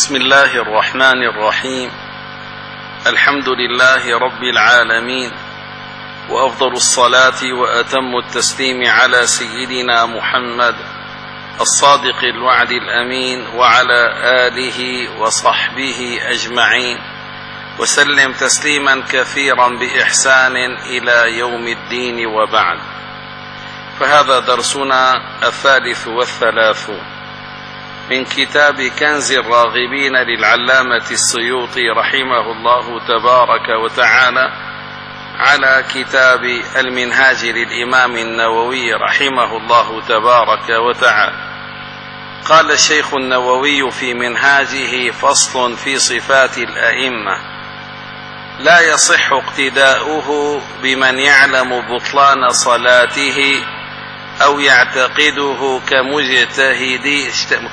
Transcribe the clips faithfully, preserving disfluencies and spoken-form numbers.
بسم الله الرحمن الرحيم. الحمد لله رب العالمين، وأفضل الصلاة وأتم التسليم على سيدنا محمد الصادق الوعد الأمين، وعلى آله وصحبه أجمعين، وسلم تسليما كثيرا بإحسان إلى يوم الدين، وبعد. فهذا درسنا الثالث والثلاثون من كتاب كنز الراغبين للعلامة السيوطي رحمه الله تبارك وتعالى، على كتاب المنهاج للإمام النووي رحمه الله تبارك وتعالى. قال الشيخ النووي في منهاجه: فصل في صفات الأئمة: لا يصح اقتداؤه بمن يعلم بطلان صلاته أو يعتقده كمجتهدي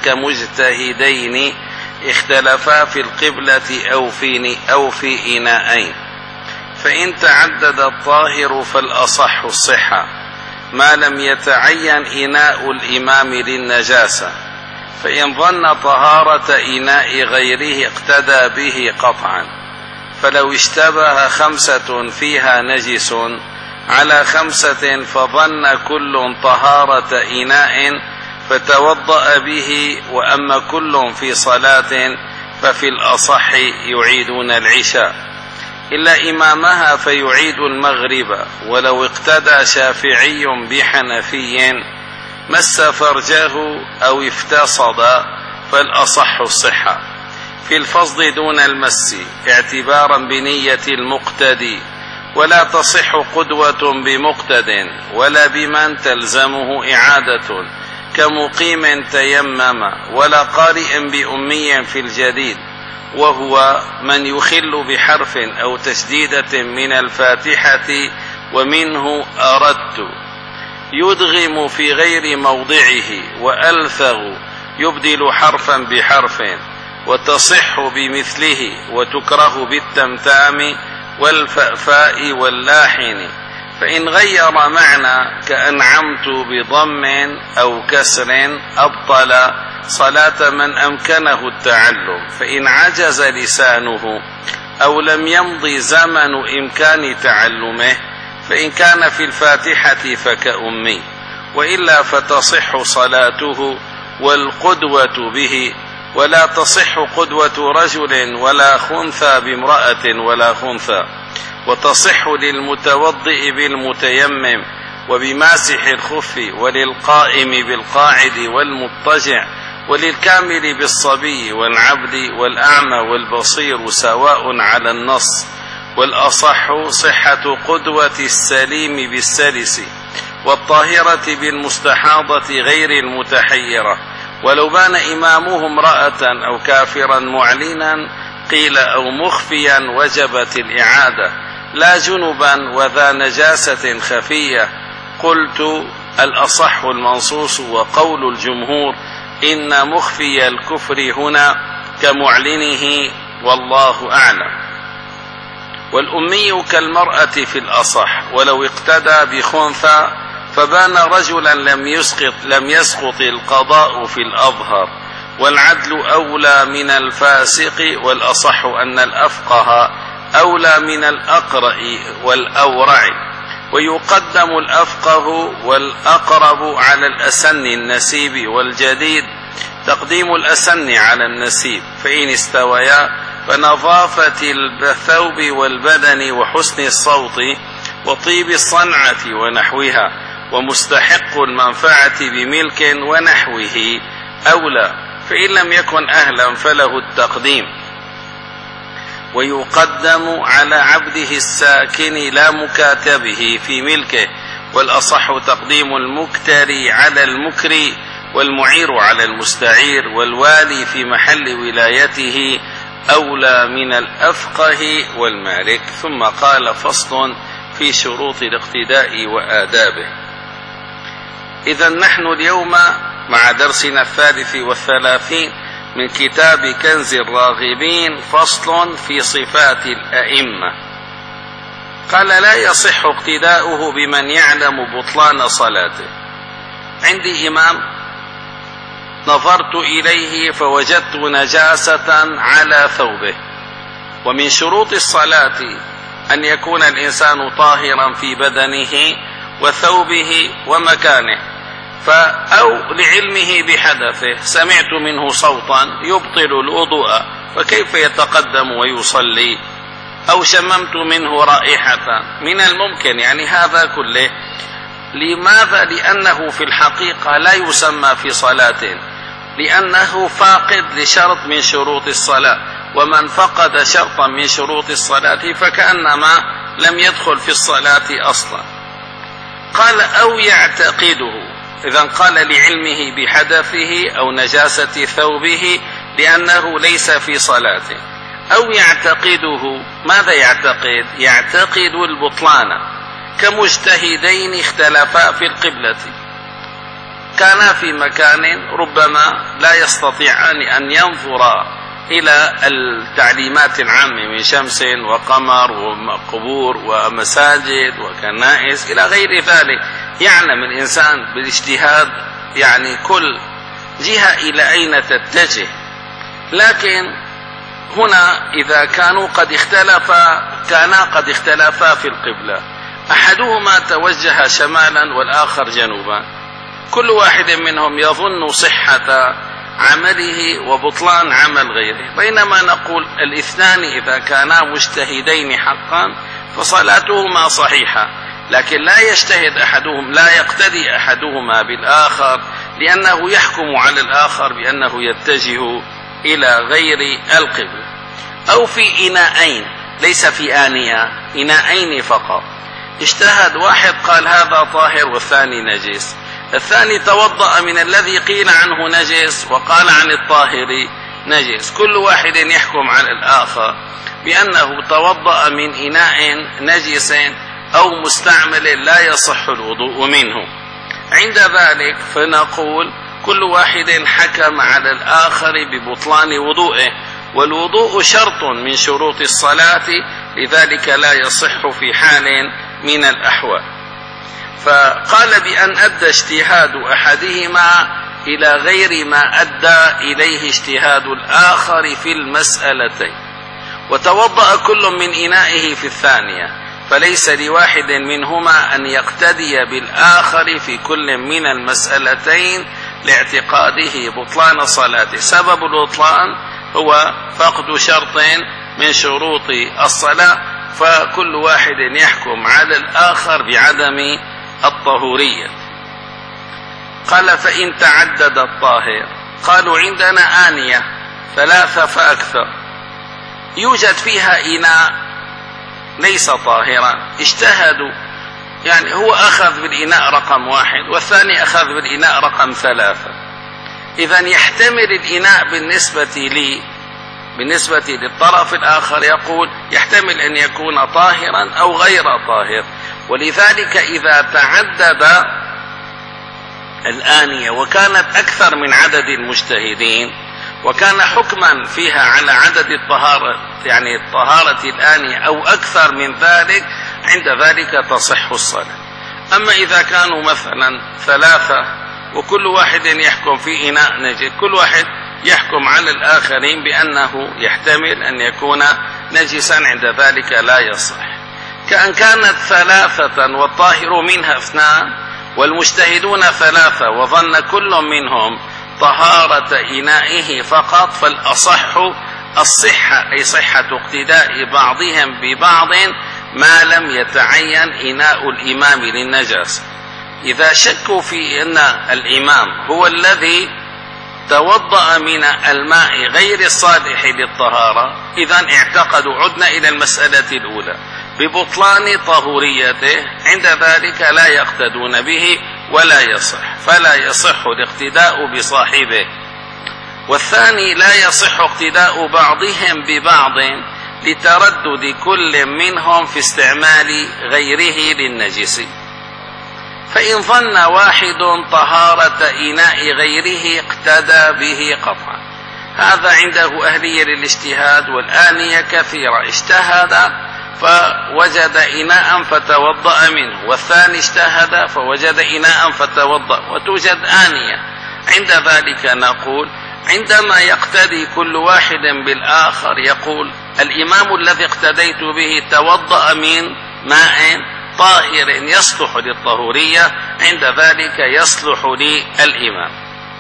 كمجتهدين اختلفا في القبلة أو في أو في إناءين، فإن تعدد الطاهر فالأصح الصحة ما لم يتعين إناء الإمام للنجاسة، فإن ظن طهارة إناء غيره اقتدى به قطعا، فلو اشتبه خمسة فيها نجس على خمسة فظن كل طهارة إناء فتوضأ به، وأما كل في صلاة ففي الأصح يعيدون العشاء، إلا إمامها فيعيد المغرب. ولو اقتدى شافعي بحنفي مس فرجه أو افتصد فالأصح الصحة في الفصد دون المس، اعتبارا بنية المقتدي، ولا تصح قدوة بمقتد ولا بمن تلزمه إعادة كمقيم تيمم، ولا قارئ بأمي في الجديد، وهو من يخل بحرف أو تشديدة من الفاتحة ومنه أردت، يدغم في غير موضعه، وألثغ يبدل حرفا بحرف، وتصح بمثله، وتكره بالتمتام والفأفاء واللاحن. فإن غير معنى كأنعمت بضم أو كسر أبطل صلاة من أمكنه التعلم، فإن عجز لسانه أو لم يمض زمن إمكان تعلمه، فإن كان في الفاتحة فكأمي، وإلا فتصح صلاته والقدوة به، ولا تصح قدوة رجل ولا خنثى بامرأة ولا خنثى، وتصح للمتوضئ بالمتيمم وبماسح الخف، وللقائم بالقاعد والمضطجع، وللكامل بالصبي والعبد والأعمى والبصير سواء على النص. والأصح صحة قدوة السليم بالسلس، والطاهرة بالمستحاضة غير المتحيرة، ولو بان إمامه امرأة أو كافرا معلنا قيل أو مخفيا وجبت الإعادة، لا جنبا وذا نجاسة خفية. قلت: الأصح المنصوص، وقول الجمهور إن مخفي الكفر هنا كمعلنه، والله أعلم. والأمي كالمرأة في الأصح، ولو اقتدى بخنثى فبان رجلا لم يسقط لم يسقط القضاء في الأظهر، والعدل أولى من الفاسق، والأصح أن الأفقه أولى من الأقرأ والأورع، ويقدم الأفقه والأقرب على الأسن النسيب، والجديد تقديم الأسن على النسيب، فإن استويا فنظافة الثوب والبدن وحسن الصوت وطيب الصنعة ونحوها، ومستحق المنفعة بملك ونحوه أولى، فإن لم يكن أهلا فله التقديم. ويقدم على عبده الساكن لا مكاتبه في ملكه، والأصح تقديم المكتري على المكري، والمعير على المستعير، والوالي في محل ولايته أولى من الأفقه والمالك. ثم قال: فصل في شروط الاقتداء وآدابه. إذا نحن اليوم مع درسنا الثالث والثلاثين من كتاب كنز الراغبين، فصل في صفات الأئمة. قال: لا يصح اقتداؤه بمن يعلم بطلان صلاته. عندي إمام نظرت إليه فوجدت نجاسة على ثوبه. ومن شروط الصلاة أن يكون الإنسان طاهرا في بدنه وثوبه ومكانه، أو لعلمه بحدثه سمعت منه صوتا يبطل الوضوء فكيف يتقدم ويصلي، أو شممت منه رائحة، من الممكن يعني هذا كله. لماذا؟ لأنه في الحقيقة لا يسمى في صلاة، لأنه فاقد لشرط من شروط الصلاة، ومن فقد شرطا من شروط الصلاة فكأنما لم يدخل في الصلاة أصلا. قال أو يعتقده، إذن قال لعلمه بحدثه أو نجاسة ثوبه لأنه ليس في صلاته. أو يعتقده، ماذا يعتقد؟ يعتقد البطلان، كمجتهدين اختلفا في القبلة، كانا في مكان ربما لا يستطيعان أن ينظرا إلى التعليمات العامة من شمس وقمر وقبور ومساجد وكنائس إلى غير ذلك. يعلم الإنسان بالاجتهاد يعني كل جهة إلى أين تتجه، لكن هنا إذا كانوا قد اختلفا كانا قد اختلفا في القبلة، أحدهما توجه شمالا والآخر جنوبا، كل واحد منهم يظن صحة عمله وبطلان عمل غيره، بينما نقول الاثنان إذا كانا مجتهدين حقا فصلاتهما صحيحة، لكن لا يجتهد أحدهم، لا يقتدي أحدهما بالآخر، لأنه يحكم على الآخر بأنه يتجه إلى غير القبلة. أو في إناءين، ليس في آنية، إناءين فقط، اجتهد واحد قال هذا طاهر والثاني نجس، الثاني توضأ من الذي قيل عنه نجس وقال عن الطاهر نجس، كل واحد يحكم على الآخر بأنه توضأ من إناء نجس أو مستعمل لا يصح الوضوء منه. عند ذلك فنقول كل واحد حكم على الآخر ببطلان وضوءه، والوضوء شرط من شروط الصلاة، لذلك لا يصح في حال من الأحوال. فقال بأن أدى اجتهاد أحدهما إلى غير ما أدى إليه اجتهاد الآخر في المسألتين، وتوضأ كل من إنائه في الثانية، فليس لواحد منهما أن يقتدي بالآخر في كل من المسألتين لاعتقاده بطلان صلاته. سبب البطلان هو فقد شرط من شروط الصلاة، فكل واحد يحكم على الآخر بعدم الطهورية. قال فإن تعدد الطاهر، قالوا عندنا آنية ثلاثة فأكثر يوجد فيها إناء ليس طاهرا، اجتهدوا، يعني هو أخذ بالإناء رقم واحد والثاني أخذ بالإناء رقم ثلاثة، إذن يحتمل الإناء بالنسبة لي بالنسبة للطرف الآخر يقول يحتمل أن يكون طاهرا أو غير طاهر. ولذلك إذا تعدد الآنية وكانت أكثر من عدد المجتهدين وكان حكما فيها على عدد الطهارة، يعني الطهارة الآنية أو أكثر من ذلك، عند ذلك تصح الصلاة. أما إذا كانوا مثلا ثلاثة وكل واحد يحكم في إناء نجس، كل واحد يحكم على الآخرين بأنه يحتمل أن يكون نجسا، عند ذلك لا يصح. كأن كانت ثلاثة والطاهر منها اثنان والمجتهدون ثلاثة وظن كل منهم طهارة إنائه فقط، فالأصح الصحة، أي صحة اقتداء بعضهم ببعض ما لم يتعين إناء الإمام للنجاسة. إذا شكوا في أن الإمام هو الذي توضأ من الماء غير الصالح للطهارة، إذن اعتقدوا، عدنا إلى المسألة الأولى ببطلان طهوريته، عند ذلك لا يقتدون به ولا يصح، فلا يصح الاقتداء بصاحبه. والثاني لا يصح اقتداء بعضهم ببعض لتردد كل منهم في استعمال غيره للنجس، فإن ظن واحد طهارة إناء غيره اقتدى به قطعا. هذا عنده أهلية للاجتهاد، والآنية كثيرة، اجتهد فوجد إناء فتوضأ منه، والثاني اجتهد فوجد إناء فتوضأ، وتوجد آنية. عند ذلك نقول عندما يقتدي كل واحد بالآخر يقول الإمام الذي اقتديت به توضأ من ماء طاهر يصلح للطهورية، عند ذلك يصلح للإمام.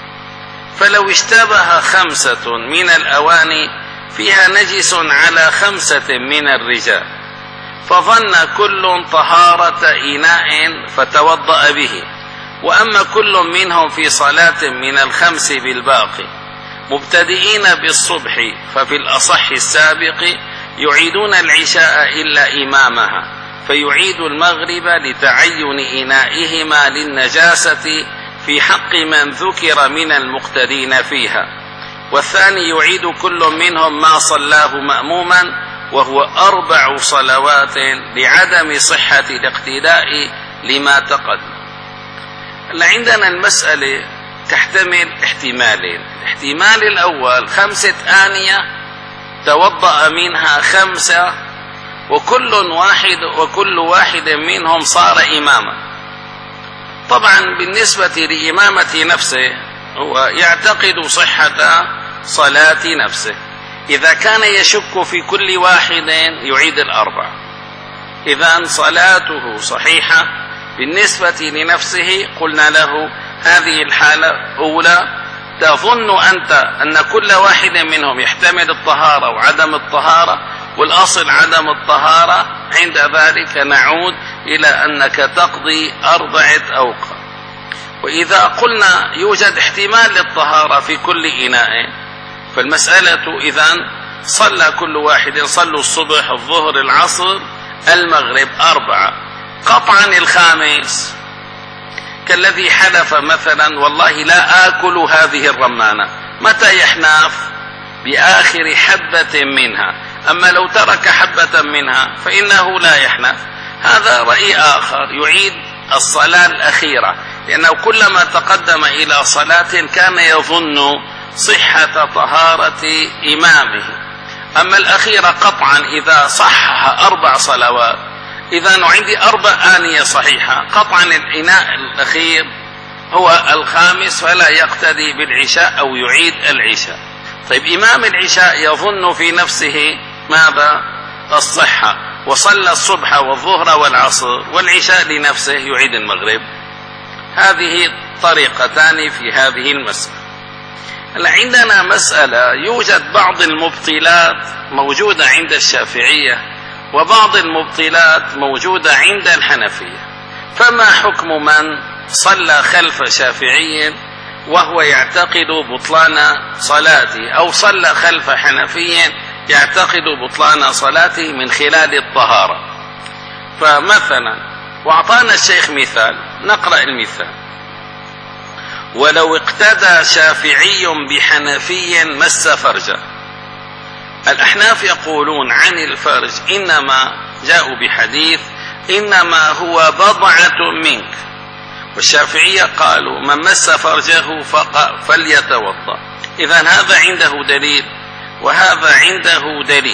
فلو اشتبه خمسة من الأواني فيها نجس على خمسة من الرجال فظن كل طهارة إناء فتوضأ به، وأما كل منهم في صلاة من الخمس بالباقي مبتدئين بالصبح ففي الأصح السابق يعيدون العشاء إلا إمامها، فيعيد المغرب لتعين إنائهما للنجاسة في حق من ذكر من المقتدين فيها، والثاني يعيد كل منهم ما صلاه مأموما وهو أربع صلوات لعدم صحة الاقتداء لما تقدم. عندنا المسألة تحتمل احتمالين. الاحتمال الأول خمسة آنية توضأ منها خمسة وكل واحد وكل واحد منهم صار إماما. طبعا بالنسبة لإمامة نفسه هو يعتقد صحة صلاة نفسه، إذا كان يشك في كل واحد يعيد الأربع، إذا صلاته صحيحة بالنسبة لنفسه. قلنا له هذه الحالة أولى تظن أنت أن كل واحد منهم يحتمل الطهارة وعدم الطهارة والأصل عدم الطهارة، عند ذلك نعود إلى أنك تقضي أربعة أوقات. وإذا قلنا يوجد احتمال للطهارة في كل إناء فالمسألة إذن صلى كل واحد صلوا الصبح الظهر العصر المغرب أربعة، قطعا الخامس كالذي حلف مثلا والله لا آكل هذه الرمانة، متى يحناف؟ بآخر حبة منها، أما لو ترك حبة منها فإنه لا يحناف. هذا رأي آخر يعيد الصلاة الأخيرة، لأنه كلما تقدم إلى صلاة كان يظن صحة طهارة إمامه. أما الأخيرة قطعا إذا صحح أربع صلوات، إذا عندي أربع آنية صحيحة، قطعا الإناء الأخير هو الخامس فلا يقتدي بالعشاء أو يعيد العشاء. طيب إمام العشاء يظن في نفسه ماذا؟ الصحة، وصلى الصبح والظهر والعصر والعشاء لنفسه يعيد المغرب. هذه طريقتان في هذه المسألة. عندنا مسألة يوجد بعض المبطلات موجودة عند الشافعية وبعض المبطلات موجودة عند الحنفية، فما حكم من صلى خلف شافعي وهو يعتقد بطلان صلاته، أو صلى خلف حنفي يعتقد بطلان صلاته من خلال الطهارة؟ فمثلا وأعطانا الشيخ مثال، نقرأ المثال: ولو اقتدى شافعي بحنفي مس فرجه. الأحناف يقولون عن الفرج إنما جاءوا بحديث إنما هو بضعة منك، والشافعية قالوا من مس فرجه فليتوضأ. إذن هذا عنده دليل وهذا عنده دليل،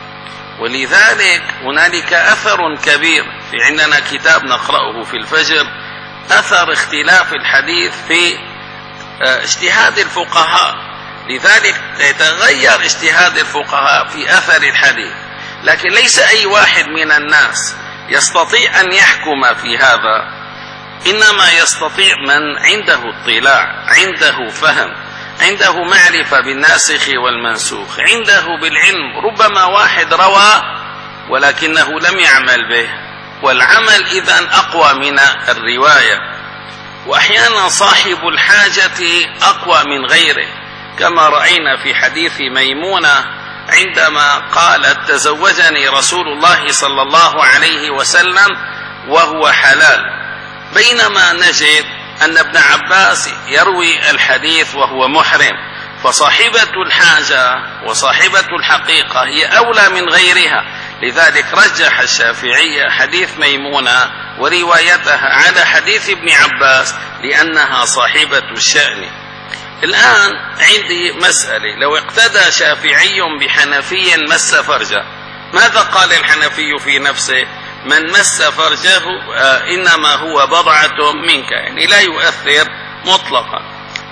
ولذلك هنالك أثر كبير في عندنا كتاب نقرأه في الفجر، أثر اختلاف الحديث في اجتهاد الفقهاء، لذلك يتغير اجتهاد الفقهاء في أثر الحديث، لكن ليس أي واحد من الناس يستطيع أن يحكم في هذا، إنما يستطيع من عنده اطلاع، عنده فهم، عنده معرفة بالناسخ والمنسوخ، عنده بالعلم. ربما واحد روى ولكنه لم يعمل به، والعمل إذن أقوى من الرواية، وأحيانا صاحب الحاجة أقوى من غيره، كما رأينا في حديث ميمونة عندما قالت تزوجني رسول الله صلى الله عليه وسلم وهو حلال، بينما نجد أن ابن عباس يروي الحديث وهو محرم، فصاحبة الحاجة وصاحبة الحقيقة هي أولى من غيرها. لذلك رجح الشافعية حديث ميمونة وروايتها على حديث ابن عباس لأنها صاحبة الشأن. الآن عندي مسألة، لو اقتدى شافعي بحنفي مس فرجه، ماذا قال الحنفي في نفسه؟ من مس فرجه آه إنما هو بضعة منك، يعني لا يؤثر مطلقا.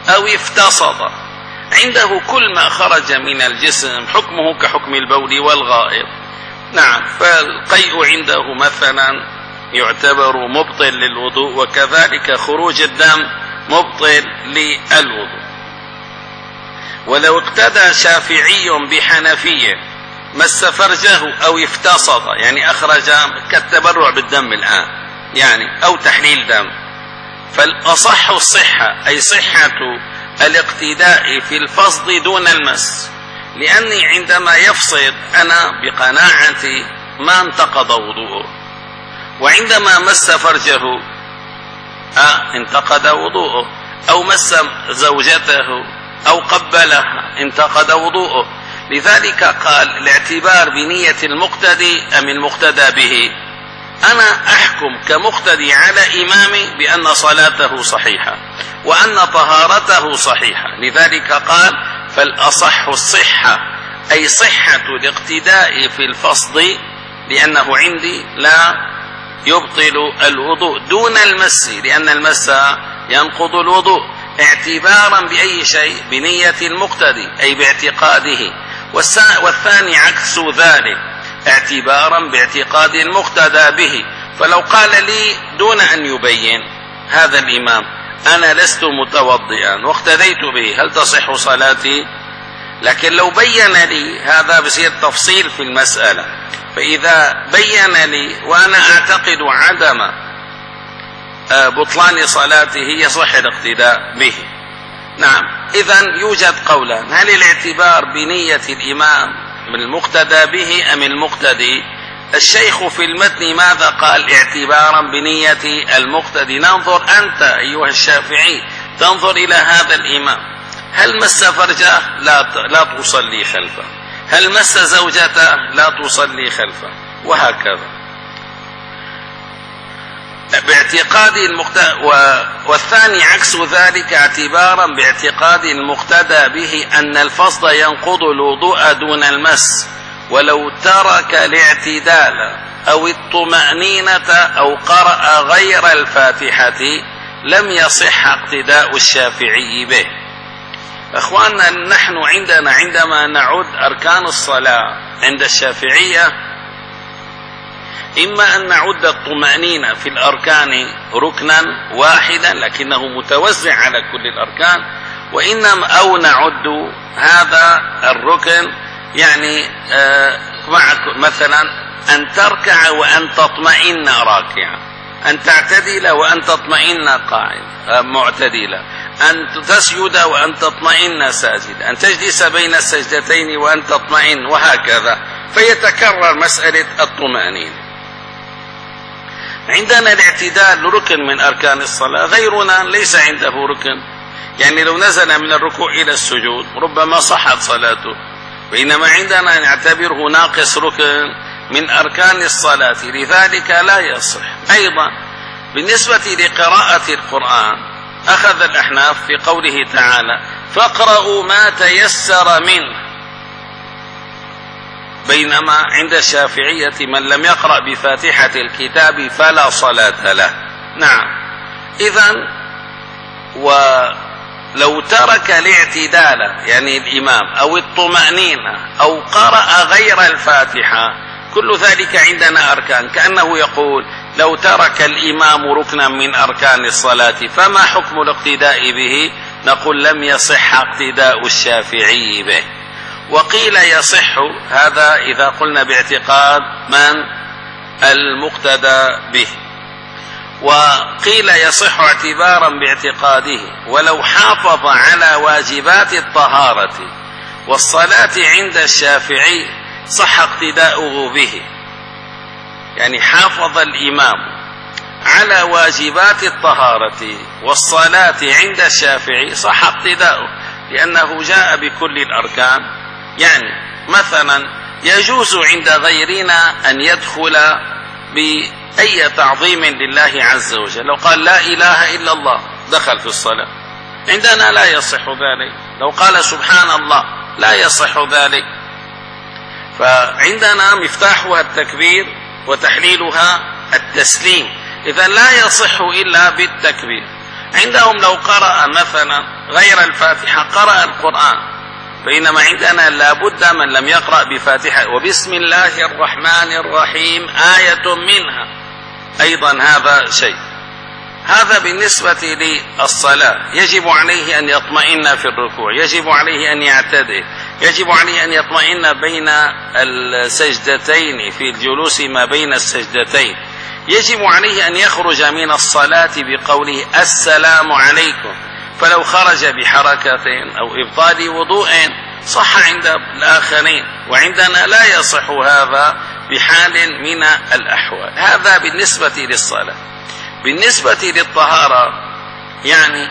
أو افتصد، عنده كل ما خرج من الجسم حكمه كحكم البول والغائط. نعم، فالقيء عنده مثلا يعتبر مبطل للوضوء، وكذلك خروج الدم مبطل للوضوء. ولو اقتدى شافعي بحنفي مس فرجه أو افتصد، يعني أخرج كالتبرع بالدم الآن يعني، أو تحليل دم، فالأصح الصحة، أي صحة الاقتداء في الفصد دون المس، لأني عندما يفصد أنا بقناعتي ما انتقض وضوءه، وعندما مس فرجه آه انتقد وضوءه، أو مس زوجته أو قبلها انتقد وضوءه. لذلك قال الاعتبار بنية المقتدي أم المقتدى به. أنا أحكم كمقتدي على إمامي بأن صلاته صحيحة وأن طهارته صحيحة، لذلك قال فالأصح الصحة، أي صحة الاقتداء في الفصد، لأنه عندي لا يبطل الوضوء دون المس، لأن المس ينقض الوضوء، اعتبارا بأي شيء؟ بنية المقتدي أي باعتقاده. والثاني عكس ذلك، اعتبارا باعتقاد المقتدى به. فلو قال لي دون أن يبين هذا الإمام أنا لست متوضئا واقتديت به، هل تصح صلاتي؟ لكن لو بين لي هذا بصير تفصيل في المسألة، فإذا بين لي وأنا أعتقد عدم بطلان صلاته يصح الاقتداء به. نعم، إذن يوجد قولان، هل الاعتبار بنية الإمام من المقتدى به أم المقتدي؟ الشيخ في المتن ماذا قال؟ اعتبارا بنية المقتدي. ننظر أنت أيها الشافعي تنظر إلى هذا الإمام، هل مس فرجه؟ لا لا تصلي خلفه، هل مس زوجته؟ لا تصلي خلفه، وهكذا. باعتقاد المقتدى، والثاني عكس ذلك، اعتبارا باعتقاد المقتدى به أن الفصد ينقض الوضوء دون المس، ولو ترك الاعتدال أو الطمأنينة أو قرأ غير الفاتحة لم يصح اقتداء الشافعي به. أخواننا، نحن عندنا عندما نعد أركان الصلاة عند الشافعية، إما أن نعد الطمأنينة في الأركان ركنا واحدا لكنه متوزع على كل الأركان، وإنما أو نعد هذا الركن يعني آه مثلا أن تركع وأن تطمئن راكعا، أن تعتدل وأن تطمئن قاعد آه معتدلا، أن تسجد وأن تطمئن ساجد، أن تجلس بين السجدتين وأن تطمئن، وهكذا، فيتكرر مسألة الطمأنينة. عندنا الاعتدال ركن من أركان الصلاة، غيرنا ليس عنده ركن، يعني لو نزل من الركوع إلى السجود ربما صحت صلاته، بينما عندنا نعتبره ناقص ركن من أركان الصلاة، لذلك لا يصح. أيضا بالنسبة لقراءة القرآن أخذ الأحناف في قوله تعالى فاقرأوا ما تيسر منه، بينما عند الشافعية من لم يقرأ بفاتحة الكتاب فلا صلاة له. نعم، إذن ولو ترك الاعتدال يعني الإمام أو الطمأنينة أو قرأ غير الفاتحة، كل ذلك عندنا أركان، كأنه يقول لو ترك الإمام ركنا من أركان الصلاة فما حكم الاقتداء به؟ نقول لم يصح اقتداء الشافعي به. وقيل يصح، هذا إذا قلنا باعتقاد من المقتدى به، وقيل يصح اعتبارا باعتقاده ولو حافظ على واجبات الطهارة والصلاة عند الشافعي صح اقتداؤه به، يعني حافظ الإمام على واجبات الطهارة والصلاة عند الشافعي صح اقتداؤه، لأنه جاء بكل الأركان. يعني مثلا يجوز عند غيرنا أن يدخل بأي تعظيم لله عز وجل، لو قال لا إله إلا الله دخل في الصلاة، عندنا لا يصح ذلك. لو قال سبحان الله لا يصح ذلك. فعندنا مفتاحها التكبير وتحليلها التسليم، إذا لا يصح إلا بالتكبير. عندهم لو قرأ مثلا غير الفاتحة قرأ القرآن، بينما عندنا لابد من لم يقرأ بفاتحة وبسم الله الرحمن الرحيم آية منها أيضا هذا شيء. هذا بالنسبة للصلاة. يجب عليه أن يطمئن في الركوع، يجب عليه أن يعتدل، يجب عليه أن يطمئن بين السجدتين في الجلوس ما بين السجدتين، يجب عليه أن يخرج من الصلاة بقوله السلام عليكم، فلو خرج بحركة أو إبطال وضوء صح عند الآخرين، وعندنا لا يصح هذا بحال من الأحوال. هذا بالنسبة للصلاة. بالنسبة للطهارة، يعني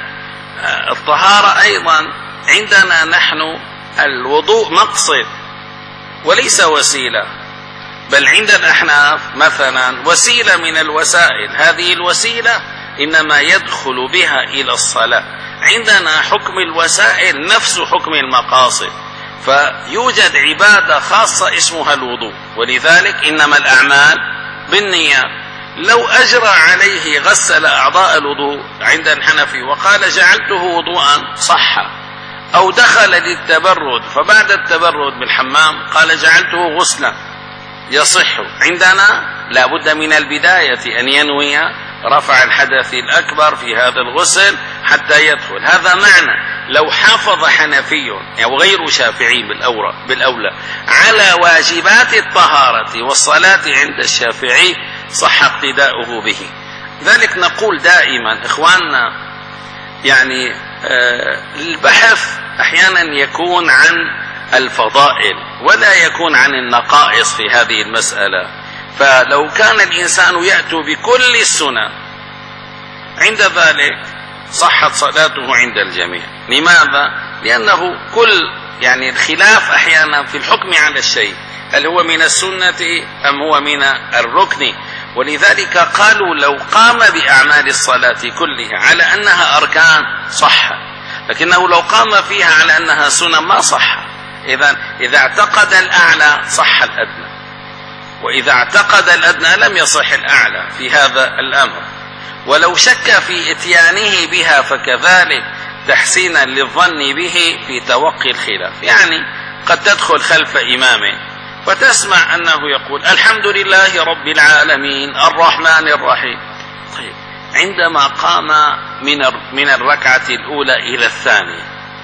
الطهارة أيضا عندنا نحن الوضوء مقصد وليس وسيلة، بل عند الأحناف مثلا وسيلة من الوسائل، هذه الوسيلة إنما يدخل بها إلى الصلاة. عندنا حكم الوسائل نفس حكم المقاصد، فيوجد عبادة خاصة اسمها الوضوء، ولذلك إنما الأعمال بالنيات. لو أجرى عليه غسل أعضاء الوضوء عند الحنفي وقال جعلته وضوءا صح، أو دخل للتبرد فبعد التبرد بالحمام قال جعلته غسلا يصح. عندنا لا بد من البداية أن ينوي رفع الحدث الأكبر في هذا الغسل حتى يدخل. هذا معنى لو حافظ حنفي أو غير شافعي بالأولى على واجبات الطهارة والصلاة عند الشافعي صح اقتداؤه به. ذلك نقول دائما إخواننا، يعني آه البحث أحيانا يكون عن الفضائل ولا يكون عن النقائص في هذه المسألة. فلو كان الإنسان يأتي بكل السنن عند ذلك صحت صلاته عند الجميع. لماذا؟ لأنه كل يعني الخلاف أحيانا في الحكم على الشيء، هل هو من السنة أم هو من الركن، ولذلك قالوا لو قام بأعمال الصلاة كلها على أنها أركان صح، لكنه لو قام فيها على أنها سنن ما صح. إذا إذا اعتقد الأعلى صح الأدنى، وإذا اعتقد الأدنى لم يصح الأعلى في هذا الأمر. ولو شك في إتيانه بها فكذلك تحسينا للظن به في توقي الخلاف. يعني قد تدخل خلف إمامه وتسمع أنه يقول الحمد لله رب العالمين الرحمن الرحيم، طيب عندما قام من من الركعة الأولى إلى الثانية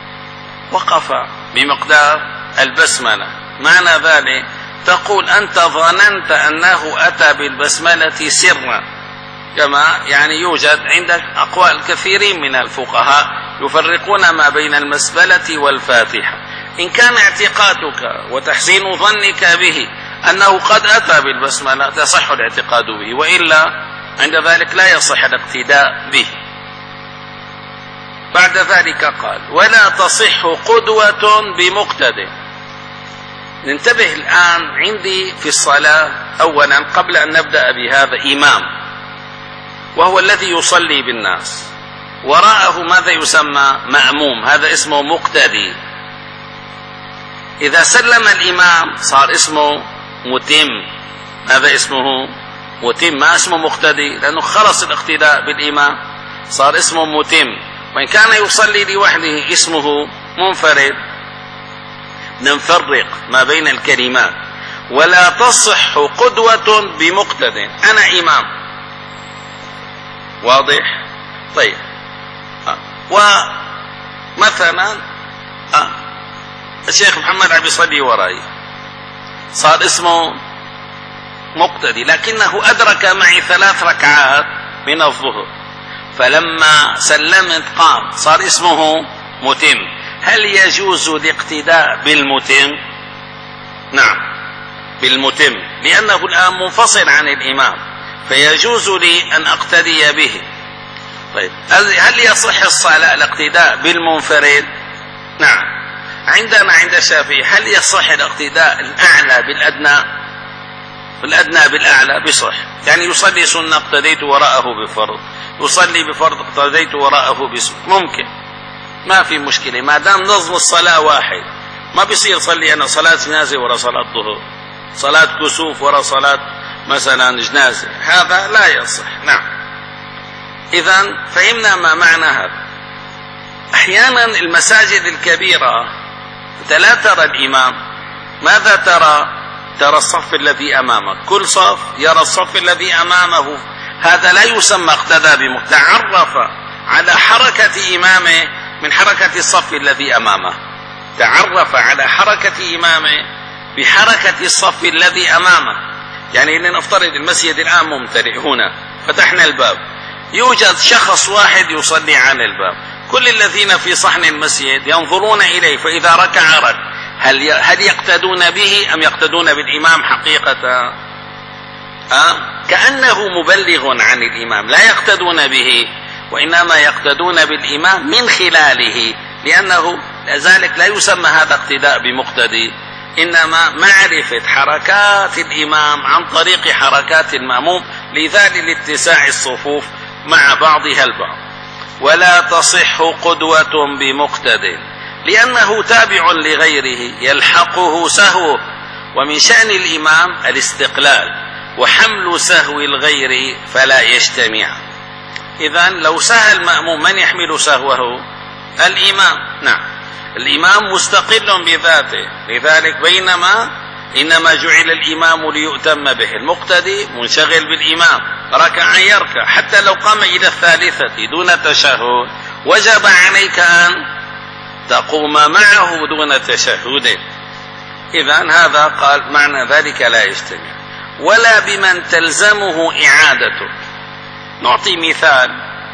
وقف بمقدار البسملة، معنى ذلك تقول أنت ظننت أنه أتى بالبسملة سرا، كما يعني يوجد عندك أقوال كثيرين من الفقهاء يفرقون ما بين البسملة والفاتحة. إن كان اعتقادك وتحسين ظنك به أنه قد أتى بالبسملة تصح الاعتقاد به، وإلا عند ذلك لا يصح الاقتداء به. بعد ذلك قال ولا تصح قدوة بمقتد. ننتبه الآن عندي في الصلاة أولا قبل أن نبدأ بهذا إمام، وهو الذي يصلي بالناس، وراءه ماذا يسمى مأموم، هذا اسمه مقتدي. إذا سلم الإمام صار اسمه متم، هذا اسمه متم ما اسمه مقتدي، لأنه خلص الاقتداء بالإمام صار اسمه متم. وإن كان يصلي لوحده اسمه منفرد. نفرق ما بين الكلمات. ولا تصح قدوة بمقتد، أنا إمام، واضح؟ طيب آه. ومثلا آه. الشيخ محمد عم يصلي وراي صار اسمه مقتدي، لكنه أدرك معي ثلاث ركعات من الظهر، فلما سلمت قام صار اسمه متم. هل يجوز الاقتداء بالمتم؟ نعم بالمتم، لأنه الآن منفصل عن الإمام، فيجوز لي أن أقتدي به. طيب هل يصح الصلاة الاقتداء بالمنفرد؟ نعم. عندنا عند الشافعي هل يصح الاقتداء الأعلى بالأدنى؟ الأدنى بالأعلى بصح، يعني يصلي سنة اقتديت وراءه بفرض، يصلي بفرض اقتديت وراءه بسنة، ممكن ما في مشكلة ما دام نظم الصلاة واحد. ما بيصير صلي أنا صلاة جنازة وراء صلاة ظهر، صلاة كسوف وراء صلاة مثلا جنازة، هذا لا يصح. نعم. إذن فهمنا ما معنى هذا. أحيانا المساجد الكبيرة أنت لا ترى الإمام، ماذا ترى؟ ترى الصف الذي أمامك، كل صف يرى الصف الذي أمامه. هذا لا يسمى اقتدى بمقتدى، تعرف على حركة إمامه من حركة الصف الذي أمامه، تعرف على حركة إمامه بحركة الصف الذي أمامه. يعني لنفترض المسجد الآن ممتلئ، هنا فتحنا الباب، يوجد شخص واحد يصلي على الباب، كل الذين في صحن المسجد ينظرون إليه، فإذا ركع ركع، هل هل يقتدون به أم يقتدون بالإمام حقيقة؟ أه؟ كأنه مبلغ عن الإمام، لا يقتدون به وإنما يقتدون بالإمام من خلاله، لأنه لذلك لا يسمى هذا اقتداء بمقتدي، إنما معرفة حركات الإمام عن طريق حركات المأموم، لذلك لاتساع الصفوف مع بعضها البعض. ولا تصح قدوة بمقتد لأنه تابع لغيره يلحقه سهو، ومن شأن الإمام الاستقلال، وحمل سهو الغير فلا يجتمع. إذن لو سهى المأموم من يحمل سهوه؟ الإمام. نعم، الإمام مستقل بذاته، لذلك بينما إنما جعل الإمام ليؤتم به، المقتدي منشغل بالإمام، ركع يركع، حتى لو قام إلى الثالثة دون تشهد وجب عليك أن تقوم معه دون تشهد. إذن هذا قال معنى ذلك لا يجتمع. ولا بمن تلزمه إعادته. نعطي مثال،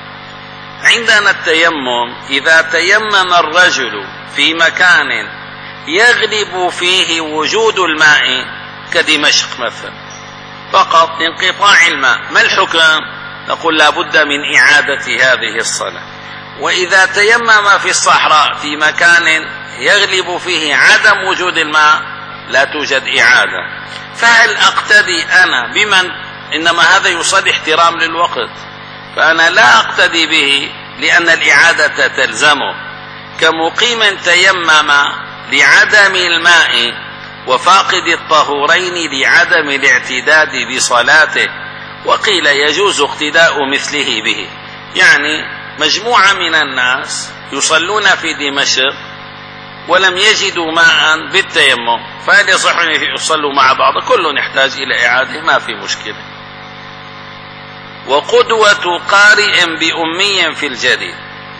عندنا التيمم، إذا تيمم الرجل في مكان يغلب فيه وجود الماء كدمشق مثلا، فقط انقطاع الماء، ما الحكم؟ نقول لا بد من إعادة هذه الصلاة. وإذا تيمم في الصحراء في مكان يغلب فيه عدم وجود الماء لا توجد إعادة. فهل أقتدي أنا بمن إنما هذا يصلي احترام للوقت، فأنا لا أقتدي به لأن الإعادة تلزمه، كمقيم تيمم لعدم الماء وفاقد الطهورين لعدم الاعتداد بصلاته. وقيل يجوز اقتداء مثله به، يعني مجموعة من الناس يصلون في دمشق ولم يجدوا ماء بالتيمم، فهل يصح أن يصلوا مع بعض؟ كل يحتاج إلى إعادة، ما في مشكلة. وقدوة قارئ بأمي في الجديد.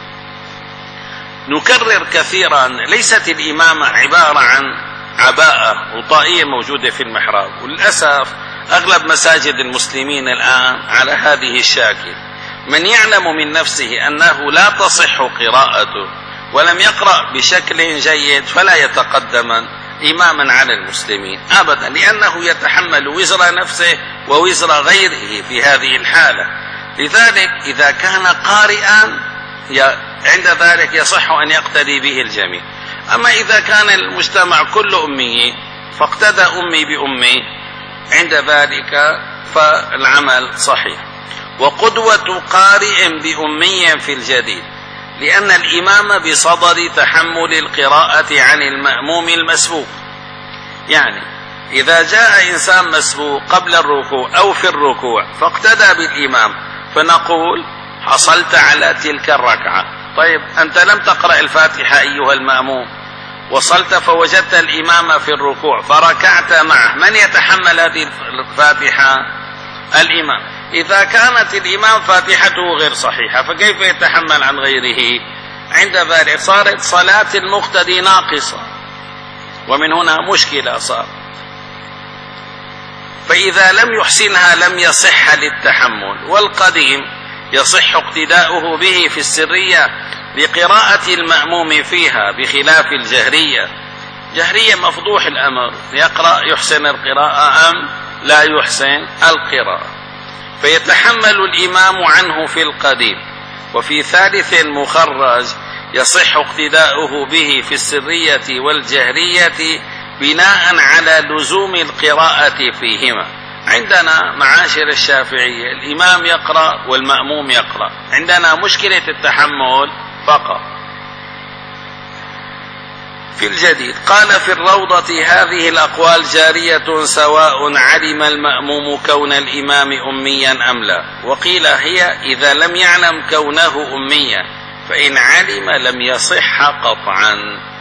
نكرر كثيرا، ليست الإمامة عبارة عن عباءة وطائية موجودة في المحراب، وللأسف أغلب مساجد المسلمين الآن على هذه الشاكل. من يعلم من نفسه أنه لا تصح قراءته ولم يقرأ بشكل جيد فلا يتقدم إماما على المسلمين أبدا، لأنه يتحمل وزر نفسه ووزر غيره في هذه الحالة. لذلك إذا كان قارئا عند ذلك يصح أن يقتدي به الجميع. أما إذا كان المجتمع كل أمي فاقتدى أمي بأمي، عند ذلك فالعمل صحيح. وقدوة قارئ بأمي في الجديد، لأن الإمام بصدد تحمل القراءة عن المأموم المسبوق. يعني إذا جاء إنسان مسبوق قبل الركوع أو في الركوع فاقتدى بالإمام، فنقول حصلت على تلك الركعة. طيب أنت لم تقرأ الفاتحة أيها المأموم، وصلت فوجدت الإمام في الركوع فركعت معه، من يتحمل هذه الفاتحة؟ الإمام. إذا كانت الإمام فاتحته غير صحيحة فكيف يتحمل عن غيره؟ عند ذلك صارت صلاة المقتدي ناقصة، ومن هنا مشكلة صار. فإذا لم يحسنها لم يصح للتحمل. والقديم يصح اقتداؤه به في السرية لقراءة المأموم فيها بخلاف الجهرية. جهرية مفضوح الأمر، يقرأ يحسن القراءة أم لا يحسن القراءة، فيتحمل الإمام عنه في القديم. وفي ثالث مخرج يصح اقتداؤه به في السرية والجهرية بناء على لزوم القراءة فيهما. عندنا معاشر الشافعية الإمام يقرأ والمأموم يقرأ، عندنا مشكلة التحمل فقط. في الجديد قال في الروضة: هذه الأقوال جارية سواء علم المأموم كون الإمام أميا أم لا. وقيل هي إذا لم يعلم كونه أميا، فإن علم لم يصح قطعا.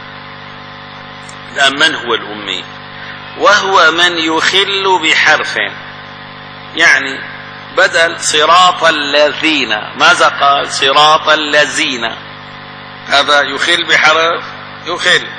من هو الأمي؟ وهو من يخل بحرف، يعني بدل صراط الذين ماذا قال؟ صراط الذين، هذا يخل بحرف، يخل.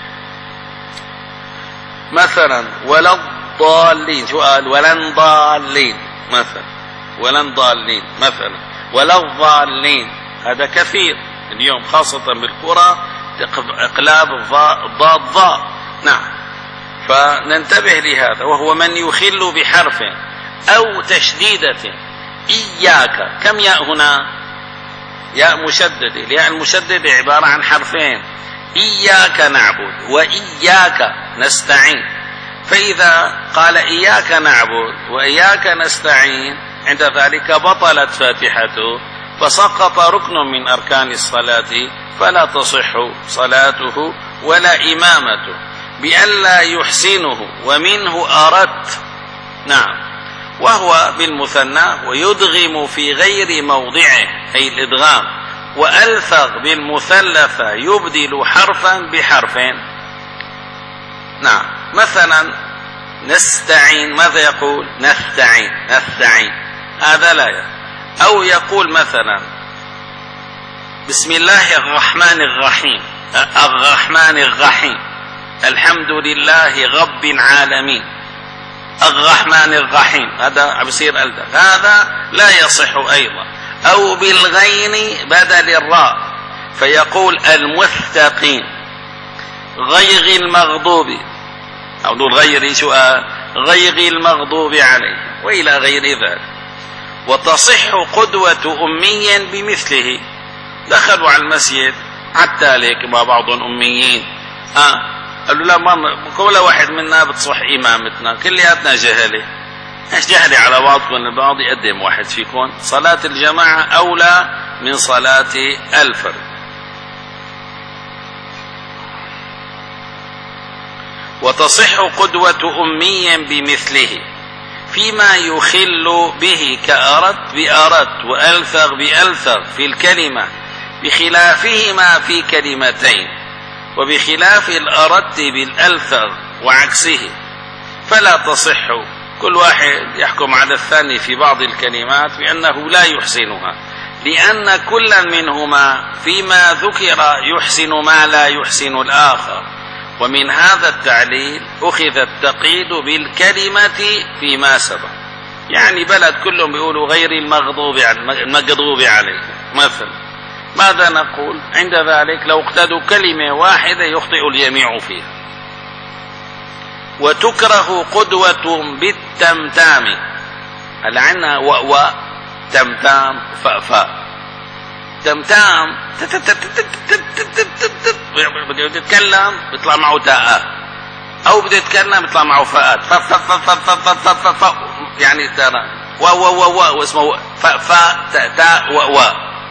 مثلا ولا الضالين، شو قال؟ ولن ضالين مثلا، ولن ضالين مثلا، ولا الضالين. هذا كثير اليوم خاصة بالقرى، اقلاب الضاد ضاء. نعم، فننتبه لهذا. وهو من يخل بحرف أو تشديدة. إياك، كم ياء هنا؟ ياء مشددة. الياء المشددة عبارة عن حرفين: إياك نعبد وإياك نستعين. فإذا قال إياك نعبد وإياك نستعين، عند ذلك بطلت فاتحته، فسقط ركن من أركان الصلاة، فلا تصح صلاته ولا إمامته، بألا يحسنه ومنه أردت. نعم، وهو بالمثنى، ويدغم في غير موضعه أي الإدغام، وألفظ بالمثلثة يبدل حرفا بحرف. نعم، مثلا نستعين، ماذا يقول؟ نستعين نستعين، هذا لا يقول. أو يقول مثلا بسم الله الرحمن الرحيم، الرحمن الرحيم، الحمد لله رب العالمين، الرحمن الرحيم، هذا بصير ألدغ، هذا لا يصح أيضا. أو بالغين بدل الراء، فيقول المستقيم، غير المغضوب، أو دول غير سؤال، غير المغضوب عليه، وإلى غير ذلك. وتصح قدوة أمي بمثله. دخلوا على المسجد حتى لك ما بعض أميين، آه قالوا لا، ما كل واحد منا بتصح إمامتنا، كلياتنا جهلة. ايش جهلة على بعضكم البعض؟ يقدم واحد فيكم صلاة الجماعة أولى من صلاة الفرد. وتصح قدوة أمي بمثله فيما يخل به، كأردت بأردت، وألفظ بألفظ في الكلمة، بخلافهما في كلمتين، وبخلاف الأردت بالألفظ وعكسه فلا تصح. كل واحد يحكم على الثاني في بعض الكلمات بأنه لا يحسنها، لأن كلا منهما فيما ذكر يحسن ما لا يحسن الآخر. ومن هذا التعليل أخذ التقييد بالكلمة فيما سبق. يعني بلد كلهم بيقولوا غير المغضوب المغضوب عليه مثلا، ماذا نقول عند ذلك؟ لو اقتدوا كلمة واحدة يخطئ الجميع فيها. وتكره قدوة بالتمتام، هل عنا وأو تمتام فأفاء، تمتام بده يتكلم بيطلع معه تاء، أو بده يتكلم بيطلع معه فاءات، ف ف ف ف ف ف ف يعني ترى و و و و واسمه فاء تاء تاء و و.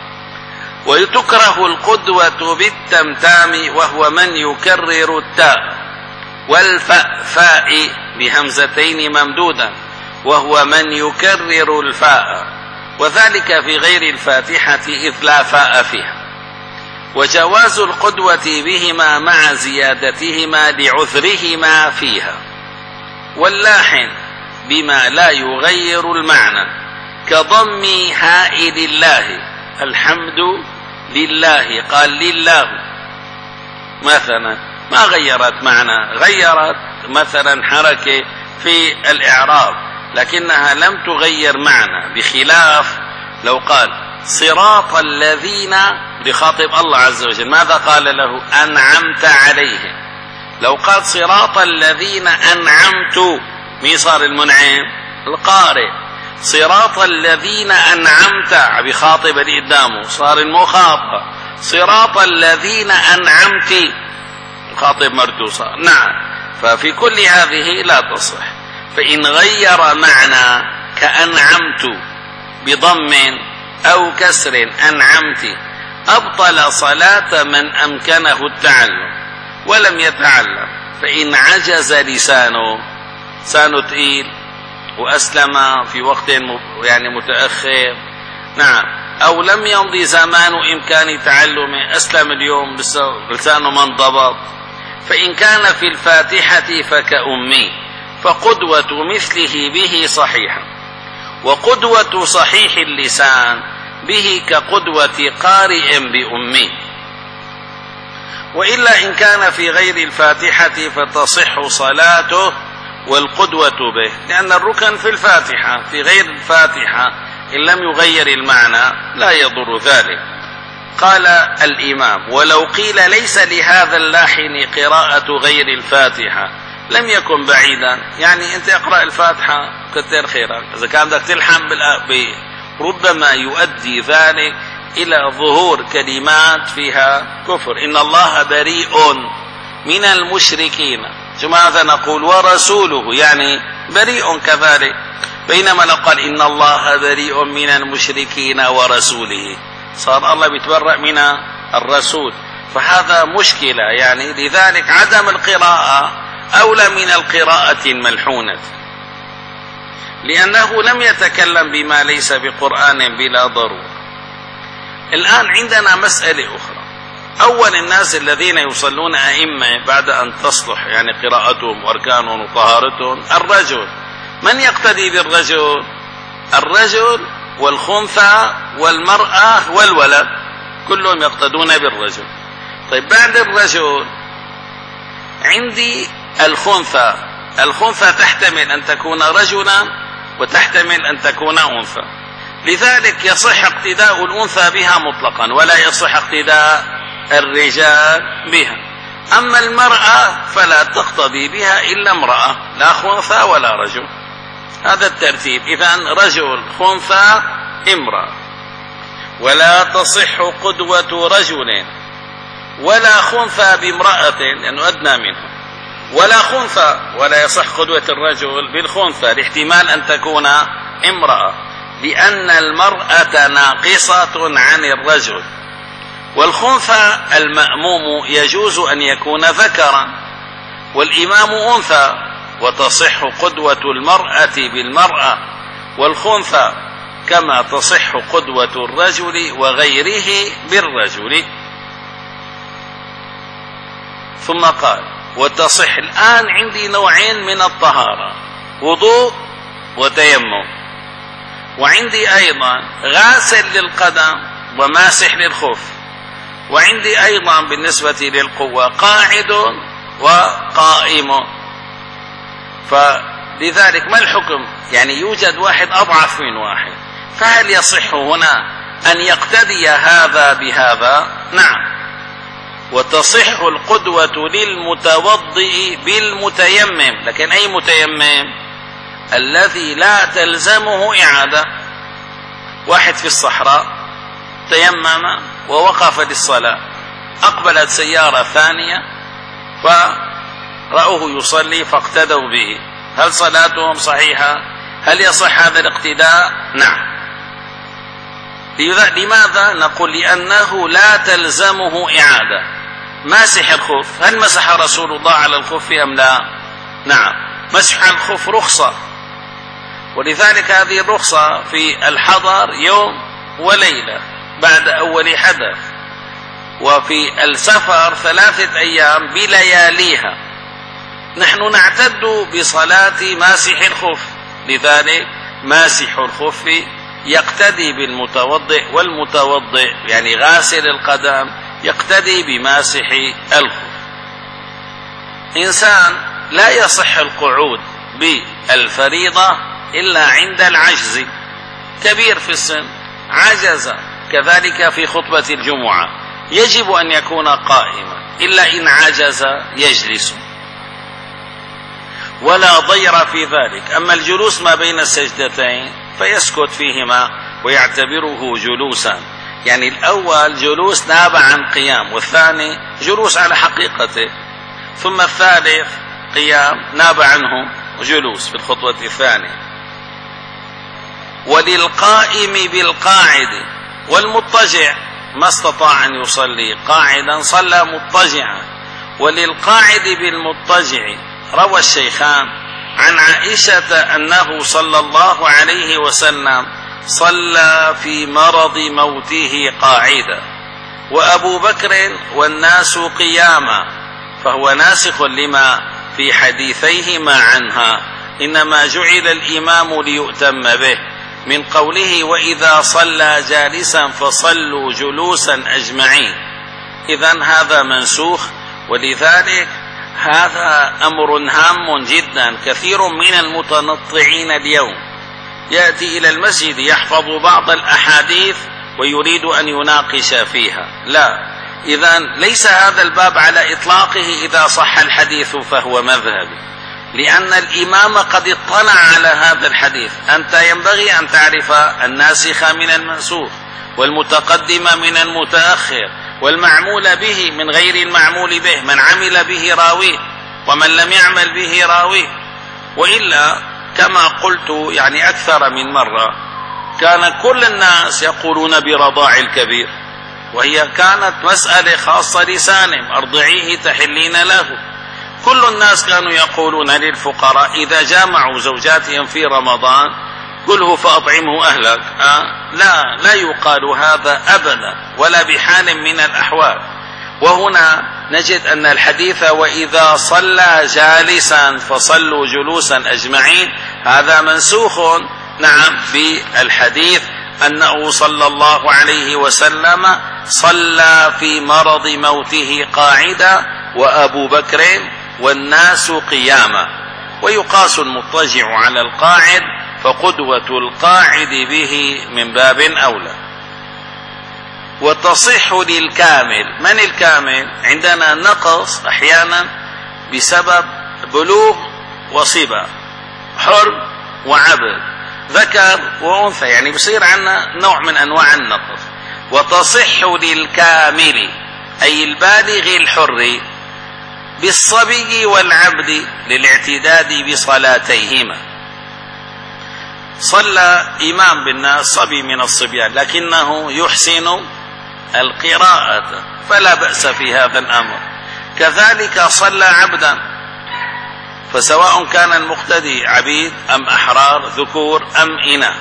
وتكره القدوة بالتمتام، وهو من يكرر التاء والفاء فاء بهمزتين ممدودا، وهو من يكرر الفاء، وذلك في غير الفاتحة إذ لا فاء فيها. وجواز القدوة بهما مع زيادتهما لعذرهما فيها. واللاحن بما لا يغير المعنى، كضم هاء لله، الحمد لله قال لله مثلا، ما غيرت معنى، غيرت مثلا حركة في الإعراب لكنها لم تغير معنى، بخلاف لو قال صراط الذين بخاطب الله عز وجل، ماذا قال له؟ أنعمت عليهم. لو قال صراط الذين أنعمت، مين صار المنعم؟ القارئ. صراط الذين أنعمت بخاطب اللي قدامه، صار المخاطب. صراط الذين أنعمت خاطب مرجو صار. نعم، ففي كل هذه لا تصح. فإن غير معنى كأنعمت بضم أو كسر أنعمت، أبطل صلاة من أمكنه التعلم، ولم يتعلم، فإن عجز لسانه، لسانه تقيل وأسلم في وقت يعني متأخر، نعم، أو لم يمضي زمان إمكان تعلمه، أسلم اليوم لسانه ما انضبط، فإن كان في الفاتحة فكأمي، فقدوة مثله به صحيحة، وقدوة صحيح اللسان به كقدوة قارئ بأمي. وإلا إن كان في غير الفاتحة فتصح صلاته والقدوة به، لأن الركن في الفاتحة، في غير الفاتحة إن لم يغير المعنى لا يضر ذلك. قال الإمام: ولو قيل ليس لهذا اللحن قراءة غير الفاتحة لم يكن بعيدا، يعني أنت اقرأ الفاتحة كتر خيرك، إذا كان بدك تلحن ربما يؤدي ذلك إلى ظهور كلمات فيها كفر. إن الله بريء من المشركين، ماذا نقول؟ ورسوله، يعني بريء كذلك، بينما لو قال إن الله بريء من المشركين ورسوله صار الله بيتبرأ من الرسول، فهذا مشكلة. يعني لذلك عدم القراءة أولى من القراءة الملحونة، لأنه لم يتكلم بما ليس بقرآن بلا ضرورة. الآن عندنا مسألة أخرى. أول الناس الذين يصلون أئمة بعد أن تصلح يعني قراءتهم وأركانهم وطهارتهم الرجل. من يقتدي بالرجل؟ الرجل والخنثى والمرأة والولد، كلهم يقتدون بالرجل. طيب بعد الرجل عندي الخنثى. الخنثى تحتمل أن تكون رجلا وتحتمل أن تكون أنثى، لذلك يصح اقتداء الأنثى بها مطلقا ولا يصح اقتداء الرجال بها. أما المرأة فلا تقتضي بها إلا امرأة، لا خنثى ولا رجل. هذا الترتيب. إذن رجل خنثى امرأة، ولا تصح قدوة رجل ولا خنثى بامرأة لأنه أدنى منه، ولا خنثى ولا يصح قدوة الرجل بالخنثى لاحتمال أن تكون امرأة، لأن المرأة ناقصة عن الرجل، والخنثى المأموم يجوز أن يكون ذكرا والإمام أنثى، وتصح قدوة المرأة بالمرأة والخنثى كما تصح قدوة الرجل وغيره بالرجل. ثم قال: وتصح. الآن عندي نوعين من الطهارة، وضوء وتيمم، وعندي أيضا غاسل للقدم وماسح للخف، وعندي أيضا بالنسبة للقوة قاعد وقائم. فلذلك ما الحكم؟ يعني يوجد واحد أضعف من واحد، فهل يصح هنا أن يقتدي هذا بهذا؟ نعم. وتصح القدوة للمتوضئ بالمتيمم، لكن أي متيمم؟ الذي لا تلزمه إعادة. واحد في الصحراء تيمم ووقف للصلاة، أقبلت سيارة ثانية فرأوه يصلي فاقتدوا به، هل صلاتهم صحيحة؟ هل يصح هذا الاقتداء؟ نعم. لماذا؟ نقول لأنه لا تلزمه إعادة. ماسح الخف، هل مسح رسول الله على الخف أم لا؟ نعم، مسح الخف رخصة، ولذلك هذه الرخصة في الحضر يوم وليلة بعد أول حدث، وفي السفر ثلاثة أيام بلياليها. نحن نعتد بصلاة ماسح الخف، لذلك ماسح الخف يقتدي بالمتوضئ، والمتوضئ يعني غاسل القدم يقتدي بماسح الخف. إنسان لا يصح القعود بالفريضة إلا عند العجز، كبير في السن عجز، كذلك في خطبة الجمعة يجب أن يكون قائما، إلا إن عجز يجلس ولا ضير في ذلك. أما الجلوس ما بين السجدتين فيسكت فيهما ويعتبره جلوسا، يعني الأول جلوس نابع عن قيام، والثاني جلوس على حقيقته، ثم الثالث قيام نابع عنه جلوس في الخطوة الثانية. وللقائم بالقاعد والمضطجع ما استطاع أن يصلي قاعدا صلى مضطجعا، وللقاعد بالمضطجع روى الشيخان عن عائشة أنه صلى الله عليه وسلم صلى في مرض موته قاعدا وأبو بكر والناس قياما، فهو ناسخ لما في حديثيهما عنها، إنما جعل الإمام ليؤتم به، من قوله وإذا صلى جالسا فصلوا جلوسا أجمعين. إذن هذا منسوخ، ولذلك هذا أمر هام جدا. كثير من المتنطعين اليوم يأتي إلى المسجد يحفظ بعض الأحاديث ويريد أن يناقش فيها، لا، إذن ليس هذا الباب على إطلاقه إذا صح الحديث فهو مذهبي، لأن الإمام قد اطلع على هذا الحديث. أنت ينبغي أن تعرف الناسخ من المنسوخ، والمتقدم من المتأخر، والمعمول به من غير المعمول به، من عمل به راويه ومن لم يعمل به راويه. وإلا كما قلت يعني أكثر من مرة، كان كل الناس يقولون برضاع الكبير، وهي كانت مسألة خاصة لسالم، أرضعيه تحلين له. كل الناس كانوا يقولون للفقراء إذا جامعوا زوجاتهم في رمضان كله فأطعمه أهلك. أه؟ لا لا يقال هذا أبدا ولا بحال من الأحوال. وهنا نجد أن الحديث وإذا صلى جالسا فصلوا جلوسا أجمعين هذا منسوخ، نعم، بالحديث أنه صلى الله عليه وسلم صلى في مرض موته قاعدا وأبو بكر والناس قياما. ويقاس المضطجع على القاعد، فقدوة القاعد به من باب أولى. وتصح للكامل. من الكامل؟ عندنا نقص أحيانا بسبب بلوغ وصبا، حر وعبد، ذكر وأنثى، يعني بصير عنا نوع من أنواع النقص. وتصح للكامل أي البالغ الحر بالصبي والعبد للاعتداد بصلاتيهما. صلى إمام بالناس صبي من الصبيان لكنه يحسن القراءة فلا بأس في هذا الأمر. كذلك صلى عبدا، فسواء كان المقتدي عبيد أم أحرار ذكور أم إناث.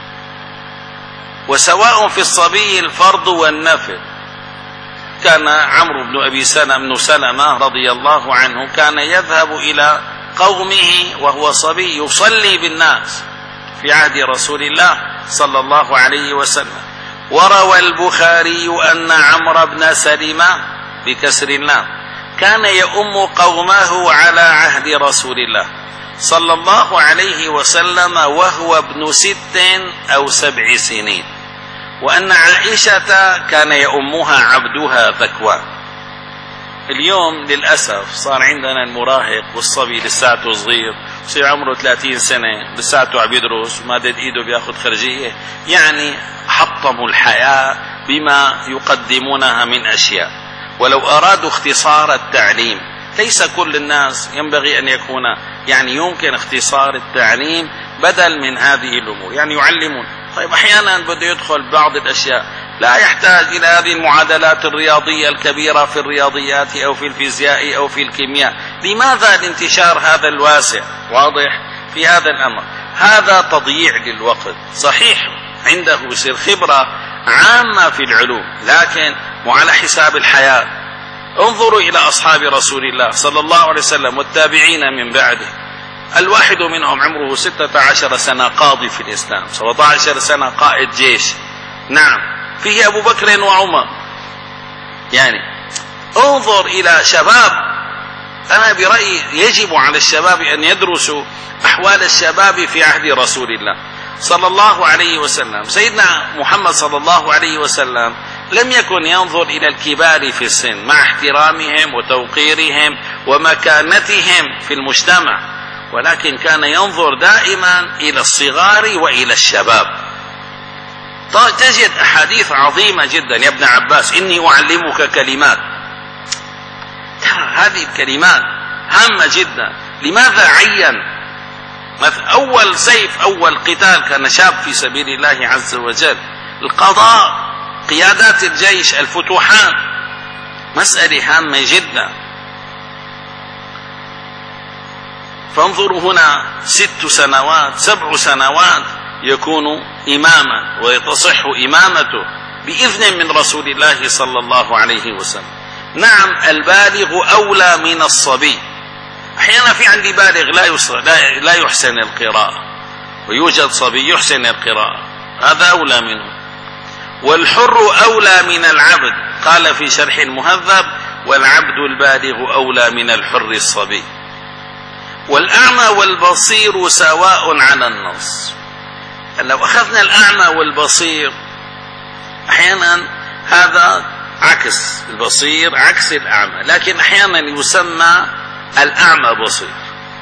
وسواء في الصبي الفرض والنفل. كان عمرو بن أبي سلمة بن سلمة رضي الله عنه كان يذهب إلى قومه وهو صبي يصلي بالناس في عهد رسول الله صلى الله عليه وسلم. وروى البخاري أن عمرو بن سلمة بكسر اللام كان يؤم قومه على عهد رسول الله صلى الله عليه وسلم وهو ابن ست أو سبع سنين، وأن عائشة كان يؤمها عبدها ذكوان. اليوم للأسف صار عندنا المراهق والصبي لساته صغير، يصير عمره ثلاثين سنة لساته عم يدرس ومادد إيده بياخذ خرجية، يعني حطموا الحياة بما يقدمونها من أشياء. ولو أرادوا اختصار التعليم، ليس كل الناس ينبغي أن يكون، يعني يمكن اختصار التعليم بدل من هذه الأمور، يعني يعلمون. طيب أحيانا بده يدخل بعض الأشياء لا يحتاج إلى هذه المعادلات الرياضية الكبيرة في الرياضيات أو في الفيزياء أو في الكيمياء. لماذا الانتشار هذا الواسع؟ واضح في هذا الأمر. هذا تضييع للوقت. صحيح عنده يصير خبرة عامة في العلوم، لكن مو على حساب الحياة. انظروا إلى أصحاب رسول الله صلى الله عليه وسلم والتابعين من بعده، الواحد منهم عمره ستة عشر سنة قاضي في الإسلام، سبعة عشر سنة قائد جيش، نعم، فيه أبو بكر وعمر. يعني انظر إلى شباب. أنا برأيي يجب على الشباب أن يدرسوا أحوال الشباب في عهد رسول الله صلى الله عليه وسلم. سيدنا محمد صلى الله عليه وسلم لم يكن ينظر إلى الكبار في السن مع احترامهم وتوقيرهم ومكانتهم في المجتمع، ولكن كان ينظر دائما إلى الصغار وإلى الشباب. تجد أحاديث عظيمة جدا يا ابن عباس إني أعلمك كلمات. ترى هذه الكلمات هامة جدا. لماذا عين أول سيف أول قتال كان شاب في سبيل الله عز وجل؟ القضاء، قيادات الجيش، الفتوحات، مسألة هامة جدا. فانظروا هنا ست سنوات سبع سنوات يكون إماما ويتصح إمامته بإذن من رسول الله صلى الله عليه وسلم. نعم البالغ أولى من الصبي. أحيانا في عندي بالغ لا لا يحسن القراءة، ويوجد صبي يحسن القراءة، هذا أولى منه. والحر أولى من العبد، قال في شرح المهذب: والعبد البالغ أولى من الحر الصبي. والأعمى والبصير سواء على النص. لو أخذنا الأعمى والبصير، أحيانا هذا عكس البصير عكس الأعمى، لكن أحيانا يسمى الأعمى بصير،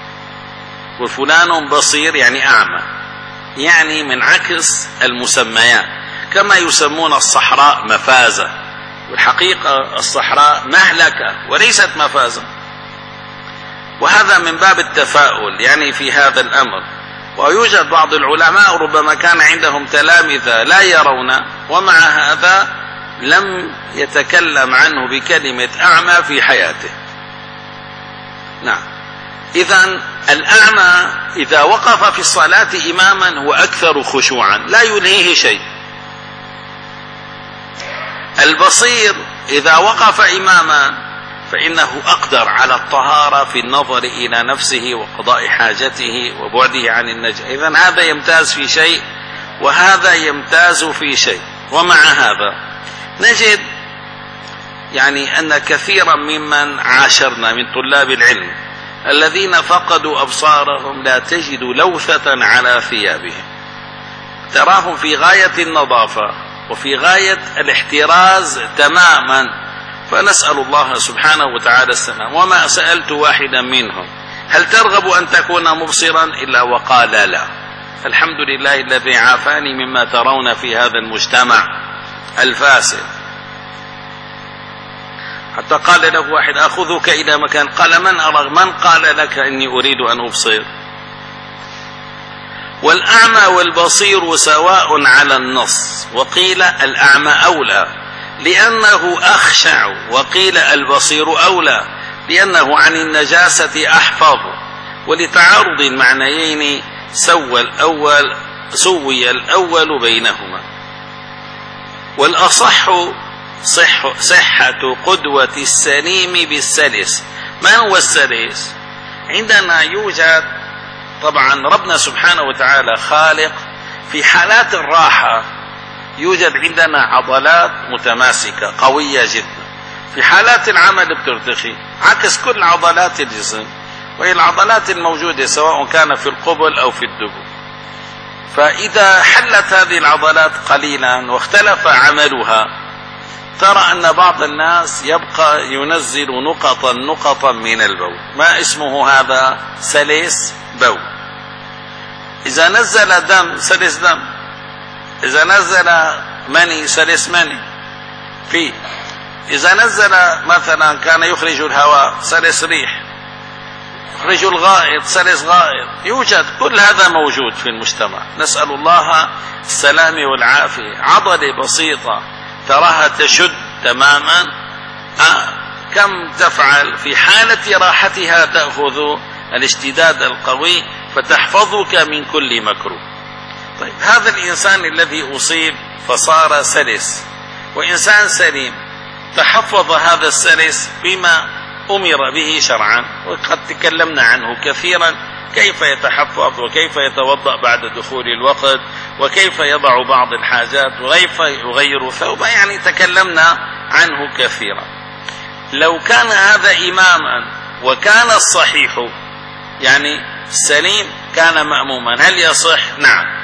وفلان بصير يعني أعمى، يعني من عكس المسميات، كما يسمون الصحراء مفازة، والحقيقة الصحراء مهلكة وليست مفازة. وهذا من باب التفاؤل يعني في هذا الأمر. ويوجد بعض العلماء ربما كان عندهم تلامذة لا يرون، ومع هذا لم يتكلم عنه بكلمة أعمى في حياته. نعم، إذن الأعمى إذا وقف في الصلاة إماما هو أكثر خشوعا، لا يلهيه شيء. البصير إذا وقف إماما فإنه أقدر على الطهارة في النظر إلى نفسه وقضاء حاجته وبعده عن النجاة. إذن هذا يمتاز في شيء وهذا يمتاز في شيء. ومع هذا نجد يعني أن كثيرا ممن عاشرنا من طلاب العلم الذين فقدوا أبصارهم لا تجد لوثة على ثيابهم، تراهم في غاية النظافة وفي غاية الاحتراز تماما. فنسأل الله سبحانه وتعالى السلام. وما سألت واحدا منهم هل ترغب أن تكون مبصرا إلا وقال لا. الحمد لله الذي عافاني مما ترون في هذا المجتمع الفاسد. حتى قال له واحد: أخذك إلى مكان، قال: من أرغب؟ من قال لك إني أريد أن أبصر؟ والأعمى والبصير سواء على النص، وقيل الأعمى أولى لأنه أخشع، وقيل البصير أولى لأنه عن النجاسة أحفظ. ولتعارض المعنيين سوى الأول سوي الأول بينهما. والأصح صح صحة قدوة السليم بالسلس. ما هو السلس؟ عندنا يوجد طبعا ربنا سبحانه وتعالى خالق في حالات الراحة، يوجد عندنا عضلات متماسكة قوية جدا، في حالات العمل بترتخي عكس كل عضلات الجسم، وهي العضلات الموجودة سواء كان في القبل أو في الدبر. فإذا حلت هذه العضلات قليلا واختلف عملها، ترى أن بعض الناس يبقى ينزل نقطا نقطا من البول. ما اسمه هذا؟ سلس بول. إذا نزل دم سلس دم، إذا نزل مني سلس مني فيه، إذا نزل مثلا كان يخرج الهواء سلس ريح، يخرج الغائط سلس غائط. يوجد كل هذا موجود في المجتمع، نسأل الله السلام والعافية. عضلة بسيطة تراها تشد تماما، آه كم تفعل في حالة راحتها؟ تأخذ الاشتداد القوي فتحفظك من كل مكروه. طيب، هذا الإنسان الذي أصيب فصار سلس، وإنسان سليم تحفظ هذا السلس بما أمر به شرعا، وقد تكلمنا عنه كثيرا، كيف يتحفظ وكيف يتوضأ بعد دخول الوقت وكيف يضع بعض الحاجات وكيف يغير ثوبه، يعني تكلمنا عنه كثيرا. لو كان هذا إماما وكان الصحيح يعني السليم كان مأموما، هل يصح؟ نعم.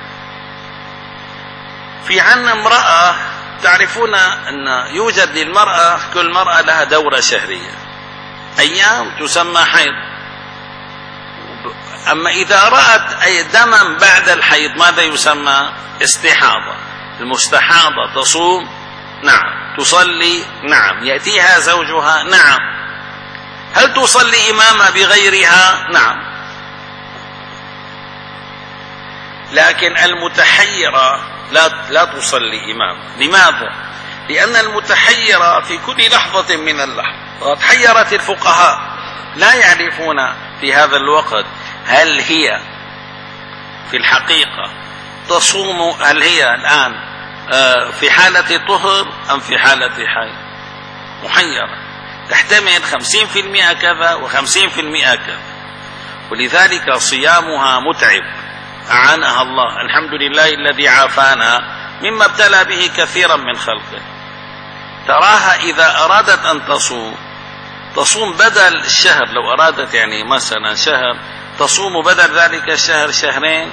في عنا امرأة، تعرفون أن يوجد للمرأة، كل مرأة لها دورة شهرية، أيام تسمى حيض. أما إذا رأت أي دما بعد الحيض ماذا يسمى؟ استحاضة. المستحاضة تصوم؟ نعم. تصلي؟ نعم. يأتيها زوجها؟ نعم. هل تصلي إمامة بغيرها؟ نعم. لكن المتحيرة لا لا تصلي إمام. لماذا؟ لأن المتحيرة في كل لحظة من اللحظات، حيرت الفقهاء لا يعرفون في هذا الوقت هل هي في الحقيقة تصوم، هل هي الآن في حالة طهر أم في حالة حيض؟ محيرة، تحتمل خمسين في المئة كذا وخمسين في المئة كذا، ولذلك صيامها متعب. أعانها الله، الحمد لله الذي عافانا مما ابتلى به كثيرا من خلقه. تراها إذا أرادت أن تصوم تصوم بدل الشهر، لو أرادت يعني مثلا شهر تصوم بدل ذلك الشهر شهرين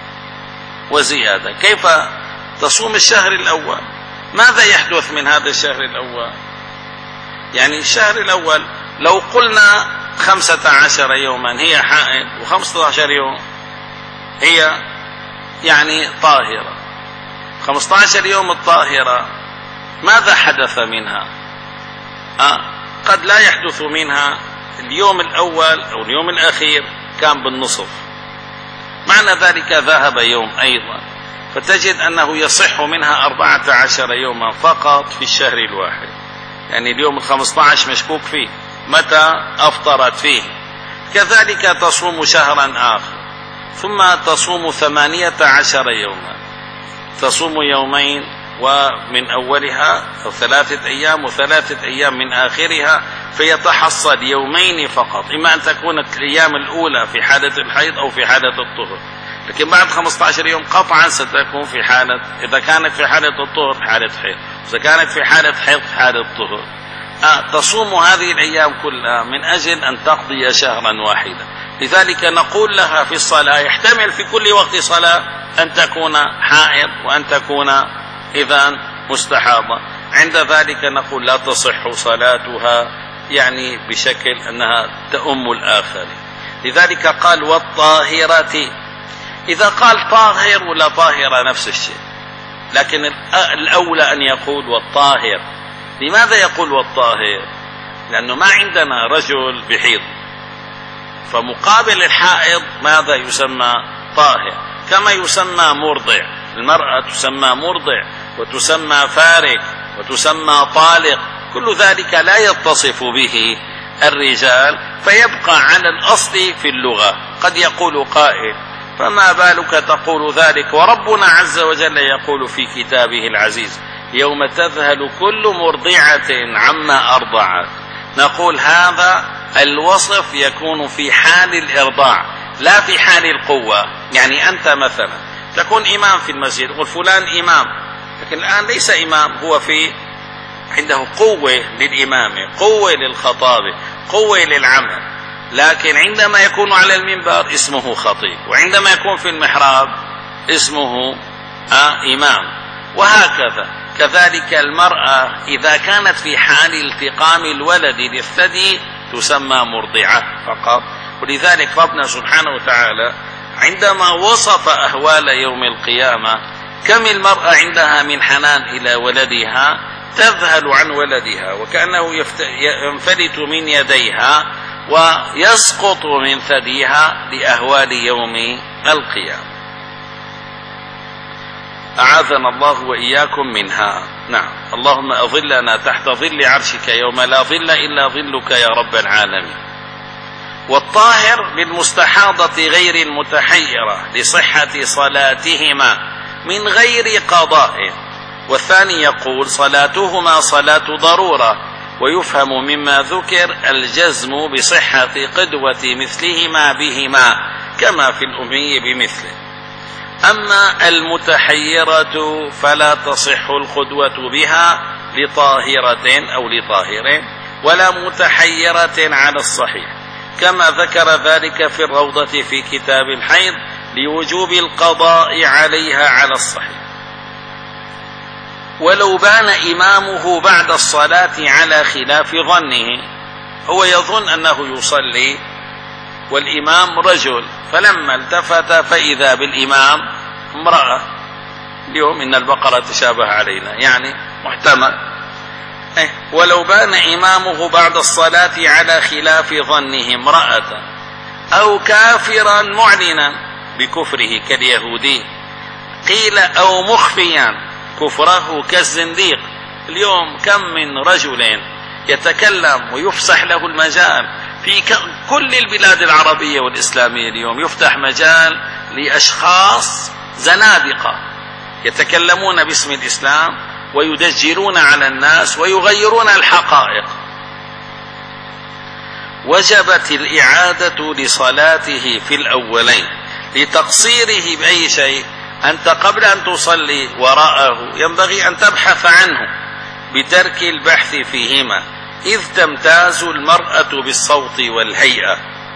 وزيادة. كيف تصوم الشهر الأول؟ ماذا يحدث من هذا الشهر الأول؟ يعني الشهر الأول لو قلنا خمسة عشر يوما هي حائض وخمسة عشر يوم هي يعني طاهرة، خمسة عشر يوم الطاهرة ماذا حدث منها؟ آه قد لا يحدث منها اليوم الأول أو اليوم الأخير كان بالنصف، معنى ذلك ذهب يوم أيضا، فتجد أنه يصح منها أربعة عشر يوما فقط في الشهر الواحد. يعني اليوم الخمسة عشر مشكوك فيه متى أفطرت فيه. كذلك تصوم شهرا آخر، ثم تصوم ثمانية عشر يوما، تصوم يومين ومن أولها أو ثلاثة أيام وثلاثة أيام من آخرها، فيتحصل يومين فقط، إما أن تكون الأيام الأولى في حالة الحيض أو في حالة الطهر، لكن بعد خمسة عشر يوم قطعا ستكون في حالة، إذا كانت في حالة الطهر في حالة حيض، إذا كانت في حالة حيض في حالة طهر. آه تصوم هذه الأيام كلها من أجل أن تقضي شهرا واحدا. لذلك نقول لها في الصلاة يحتمل في كل وقت صلاة أن تكون حائض وأن تكون إذن مستحاضة، عند ذلك نقول لا تصح صلاتها، يعني بشكل أنها تؤم الآخر. لذلك قال والطاهرة، إذا قال طاهر ولا طاهرة نفس الشيء، لكن الأولى أن يقول والطاهر. لماذا يقول والطاهر؟ لأنه ما عندنا رجل بحيض، فمقابل الحائض ماذا يسمى؟ طاهر. كما يسمى مرضع، المرأة تسمى مرضع وتسمى فارق وتسمى طالق، كل ذلك لا يتصف به الرجال، فيبقى على الأصل في اللغة. قد يقول قائل فما بالك تقول ذلك وربنا عز وجل يقول في كتابه العزيز يوم تذهل كل مرضعة عما أرضعت. نقول هذا الوصف يكون في حال الإرضاع لا في حال القوة. يعني أنت مثلا تكون إمام في المسجد، يقول فلان إمام، لكن الآن ليس إمام، هو في عنده قوة للإمامة، قوة للخطابة، قوة للعمل، لكن عندما يكون على المنبر اسمه خطيب، وعندما يكون في المحراب اسمه آه إمام، وهكذا. كذلك المرأة إذا كانت في حال التقام الولد للثدي تسمى مرضعة فقط. ولذلك ربنا سبحانه وتعالى عندما وصف أهوال يوم القيامة كم المرأة عندها من حنان إلى ولدها، تذهل عن ولدها وكأنه ينفلت من يديها ويسقط من ثديها لأهوال يوم القيامة. أعاذنا الله وإياكم منها. نعم، اللهم أظلنا تحت ظل عرشك يوم لا ظل إلا ظلك يا رب العالمين. والطاهر للمستحاضة غير المتحيرة لصحة صلاتهما من غير قضاء. والثاني يقول صلاتهما صلاة ضرورة، ويفهم مما ذكر الجزم بصحة قدوة مثلهما بهما كما في الأمي بمثله. أما المتحيرة فلا تصح القدوة بها لطاهرة أو لطاهر ولا متحيرة على الصحيح، كما ذكر ذلك في الروضة في كتاب الحيض لوجوب القضاء عليها على الصحيح. ولو بان إمامه بعد الصلاة على خلاف ظنه، هو يظن أنه يصلي والإمام رجل، فلما التفت فإذا بالإمام امرأة. اليوم إن البقرة تشابه علينا، يعني محتمل. إيه ولو بان إمامه بعد الصلاة على خلاف ظنه امرأة أو كافرا معلنا بكفره كاليهودي، قيل أو مخفيا كفره كالزنديق. اليوم كم من رجل يتكلم ويفسح له المجال. في كل البلاد العربية والإسلامية اليوم يفتح مجال لأشخاص زنادقة يتكلمون باسم الإسلام ويدجلون على الناس ويغيرون الحقائق. وجبت الإعادة لصلاته في الأولين لتقصيره بأي شيء. أنت قبل أن تصلي وراءه ينبغي أن تبحث عنه بترك البحث فيهما، إذ تمتاز المرأة بالصوت والهيئة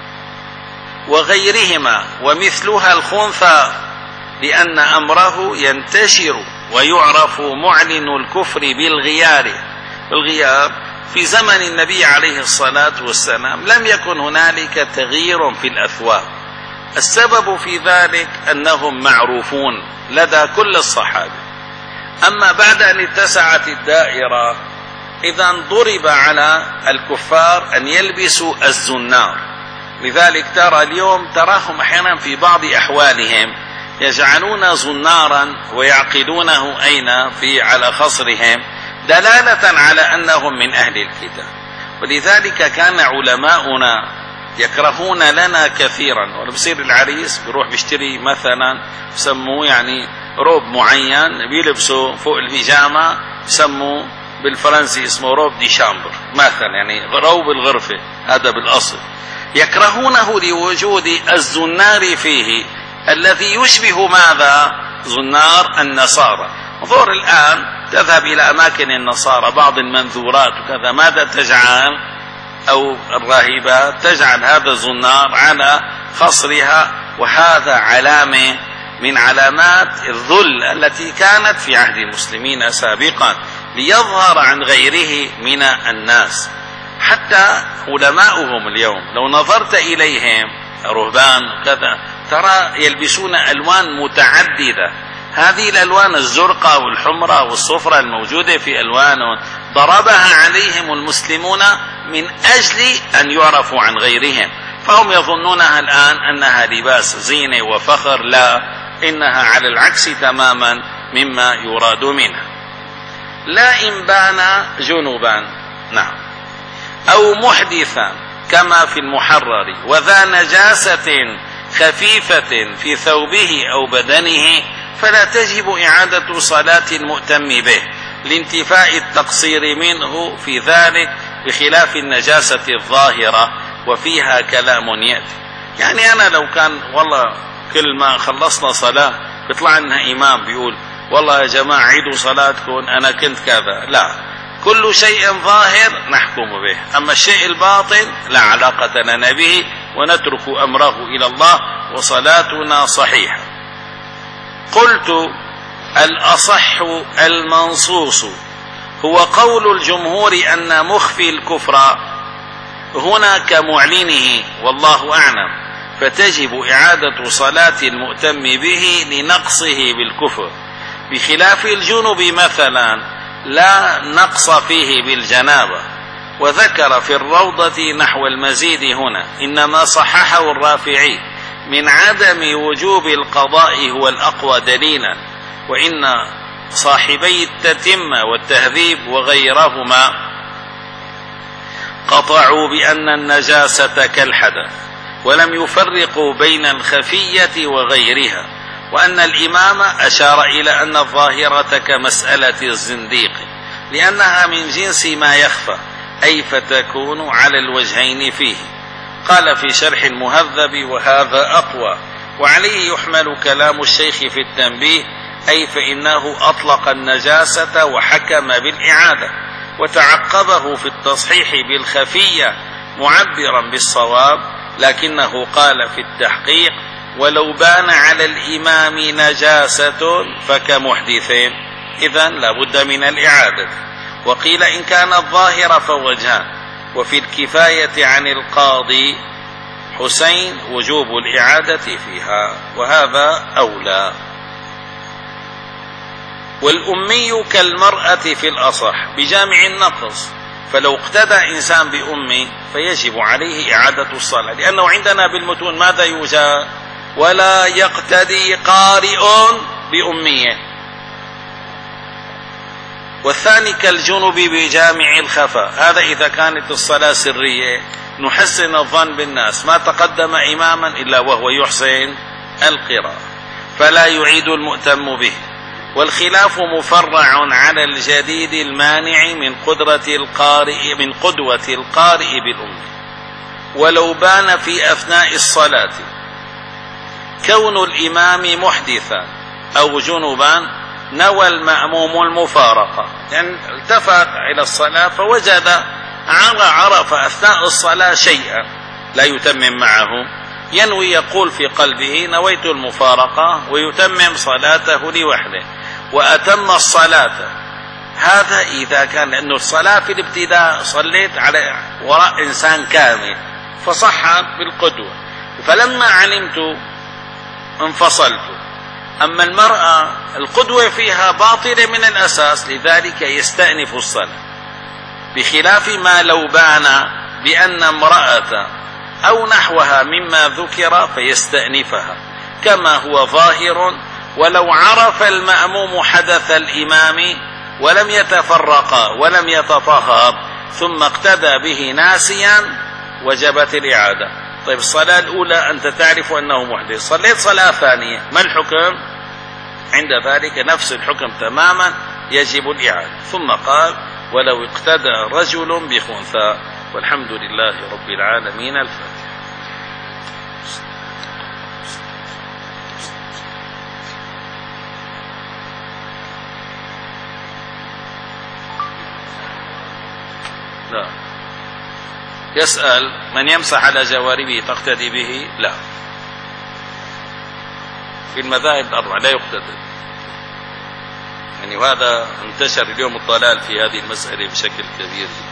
وغيرهما، ومثلها الخنثى، لأن أمره ينتشر ويعرف معلن الكفر بالغيار. الغيار في زمن النبي عليه الصلاة والسلام لم يكن هنالك تغيير في الأثواب. السبب في ذلك أنهم معروفون لدى كل الصحابة. أما بعد أن اتسعت الدائرة إذا ضرب على الكفار أن يلبسوا الزنار. لذلك ترى اليوم تراهم أحيانا في بعض أحوالهم يجعلون زنارا ويعقدونه أين في على خصرهم دلالة على أنهم من أهل الكتاب. ولذلك كان علماؤنا يكرهون لنا كثيرا، ولبصير العريس بيروح بيشتري مثلا يسموه يعني روب معين بيلبسوا فوق البيجامة، يسموه بالفرنسي اسمه روب دي شامبر مثلا، يعني روب الغرفة، هذا بالأصل. يكرهونه لوجود الزنار فيه الذي يشبه ماذا؟ زنار النصارى. انظر الآن تذهب إلى أماكن النصارى بعض المنذورات وكذا، ماذا تجعل؟ أو الراهبات تجعل هذا الزنار على خصرها، وهذا علامة من علامات الذل التي كانت في عهد المسلمين سابقا ليظهر عن غيره من الناس. حتى علماؤهم اليوم لو نظرت إليهم رهبان وكذا ترى يلبسون ألوان متعددة. هذه الألوان الزرقاء والحمراء والصفراء الموجودة في ألوان ضربها عليهم المسلمون من أجل أن يعرفوا عن غيرهم، فهم يظنونها الآن أنها لباس زينة وفخر. لا، إنها على العكس تماما مما يراد منها. لا إن بان جنوبا، نعم، أو محدثا كما في المحرر، وذا نجاسة خفيفة في ثوبه أو بدنه، فلا تجب إعادة صلاة المؤتم به لانتفاء التقصير منه في ذلك، بخلاف النجاسة الظاهرة وفيها كلام يأتي. يعني أنا لو كان والله كل ما خلصنا صلاة بيطلع لنا إمام بيقول والله يا جماعة عيدوا صلاتكم أنا كنت كذا، لا، كل شيء ظاهر نحكم به، أما الشيء الباطن لا علاقة لنا به، ونترك أمره إلى الله وصلاتنا صحيحة. قلت الأصح المنصوص هو قول الجمهور أن مخفي الكفر هنا كمعلنه والله أعلم، فتجب إعادة صلاة المؤتم به لنقصه بالكفر، بخلاف الجنب مثلا لا نقص فيه بالجنابة. وذكر في الروضة نحو المزيد هنا، إنما صححه الرافعي من عدم وجوب القضاء هو الأقوى دليلا، وإن صاحبي التتمة والتهذيب وغيرهما قطعوا بأن النجاسة كالحدث، ولم يفرقوا بين الخفية وغيرها، وأن الإمام أشار إلى أن الظاهرة كمسألة الزنديق لأنها من جنس ما يخفى، أي فتكون على الوجهين فيه. قال في شرح المهذب وهذا أقوى، وعليه يحمل كلام الشيخ في التنبيه، أي فإنه أطلق النجاسة وحكم بالإعادة، وتعقبه في التصحيح بالخفية معبرا بالصواب، لكنه قال في التحقيق ولو بان على الإمام نجاسة فكمحدثين، إذن لابد من الإعادة. وقيل إن كان الظاهر فوجهان، وفي الكفاية عن القاضي حسين وجوب الإعادة فيها، وهذا أولى. والأمي كالمرأة في الأصح بجامع النقص، فلو اقتدى إنسان بأمي فيجب عليه إعادة الصلاة، لأنه عندنا بالمتون ماذا يوجد؟ ولا يقتدي قارئ بأمية. والثاني كالجنب بجامع الخفاء. هذا إذا كانت الصلاة سرية نحسن الظن بالناس، ما تقدم إماما إلا وهو يحسن القراءة فلا يعيد المؤتم به. والخلاف مفرع على الجديد المانع من قدرة القارئ من قدوة القارئ بالأم. ولو بان في أثناء الصلاة كون الإمام محدثا أو جنبا نوى المأموم المفارقة، يعني التفت إلى الصلاة فوجد عرف أثناء الصلاة شيئا لا يتمم معه، ينوي يقول في قلبه نويت المفارقة ويتمم صلاته لوحده وأتم الصلاة. هذا إذا كان، لأنه الصلاة في الابتداء صليت على وراء إنسان كامل فصح بالقدوة، فلما علمت انفصلت. أما المرأة القدوة فيها باطلة من الأساس، لذلك يستأنف الصلاة، بخلاف ما لو بان بأن امرأة أو نحوها مما ذكر فيستأنفها كما هو ظاهر. ولو عرف المأموم حدث الإمام ولم يتفرقا ولم يتطهر ثم اقتدى به ناسيا وجبت الإعادة. طيب الصلاة الأولى أنت تعرف أنه محدث، صليت صلاة ثانية، ما الحكم؟ عند ذلك نفس الحكم تماما، يجب الإعادة. ثم قال ولو اقتدى رجل بخنثى. والحمد لله رب العالمين. الفاتحة. لا. يسأل من يمسح على جواربه تقتدي به؟ لا، في المذاهب الأربعة لا يقتدى يعني، وهذا انتشر اليوم الضلال في هذه المسألة بشكل كبير.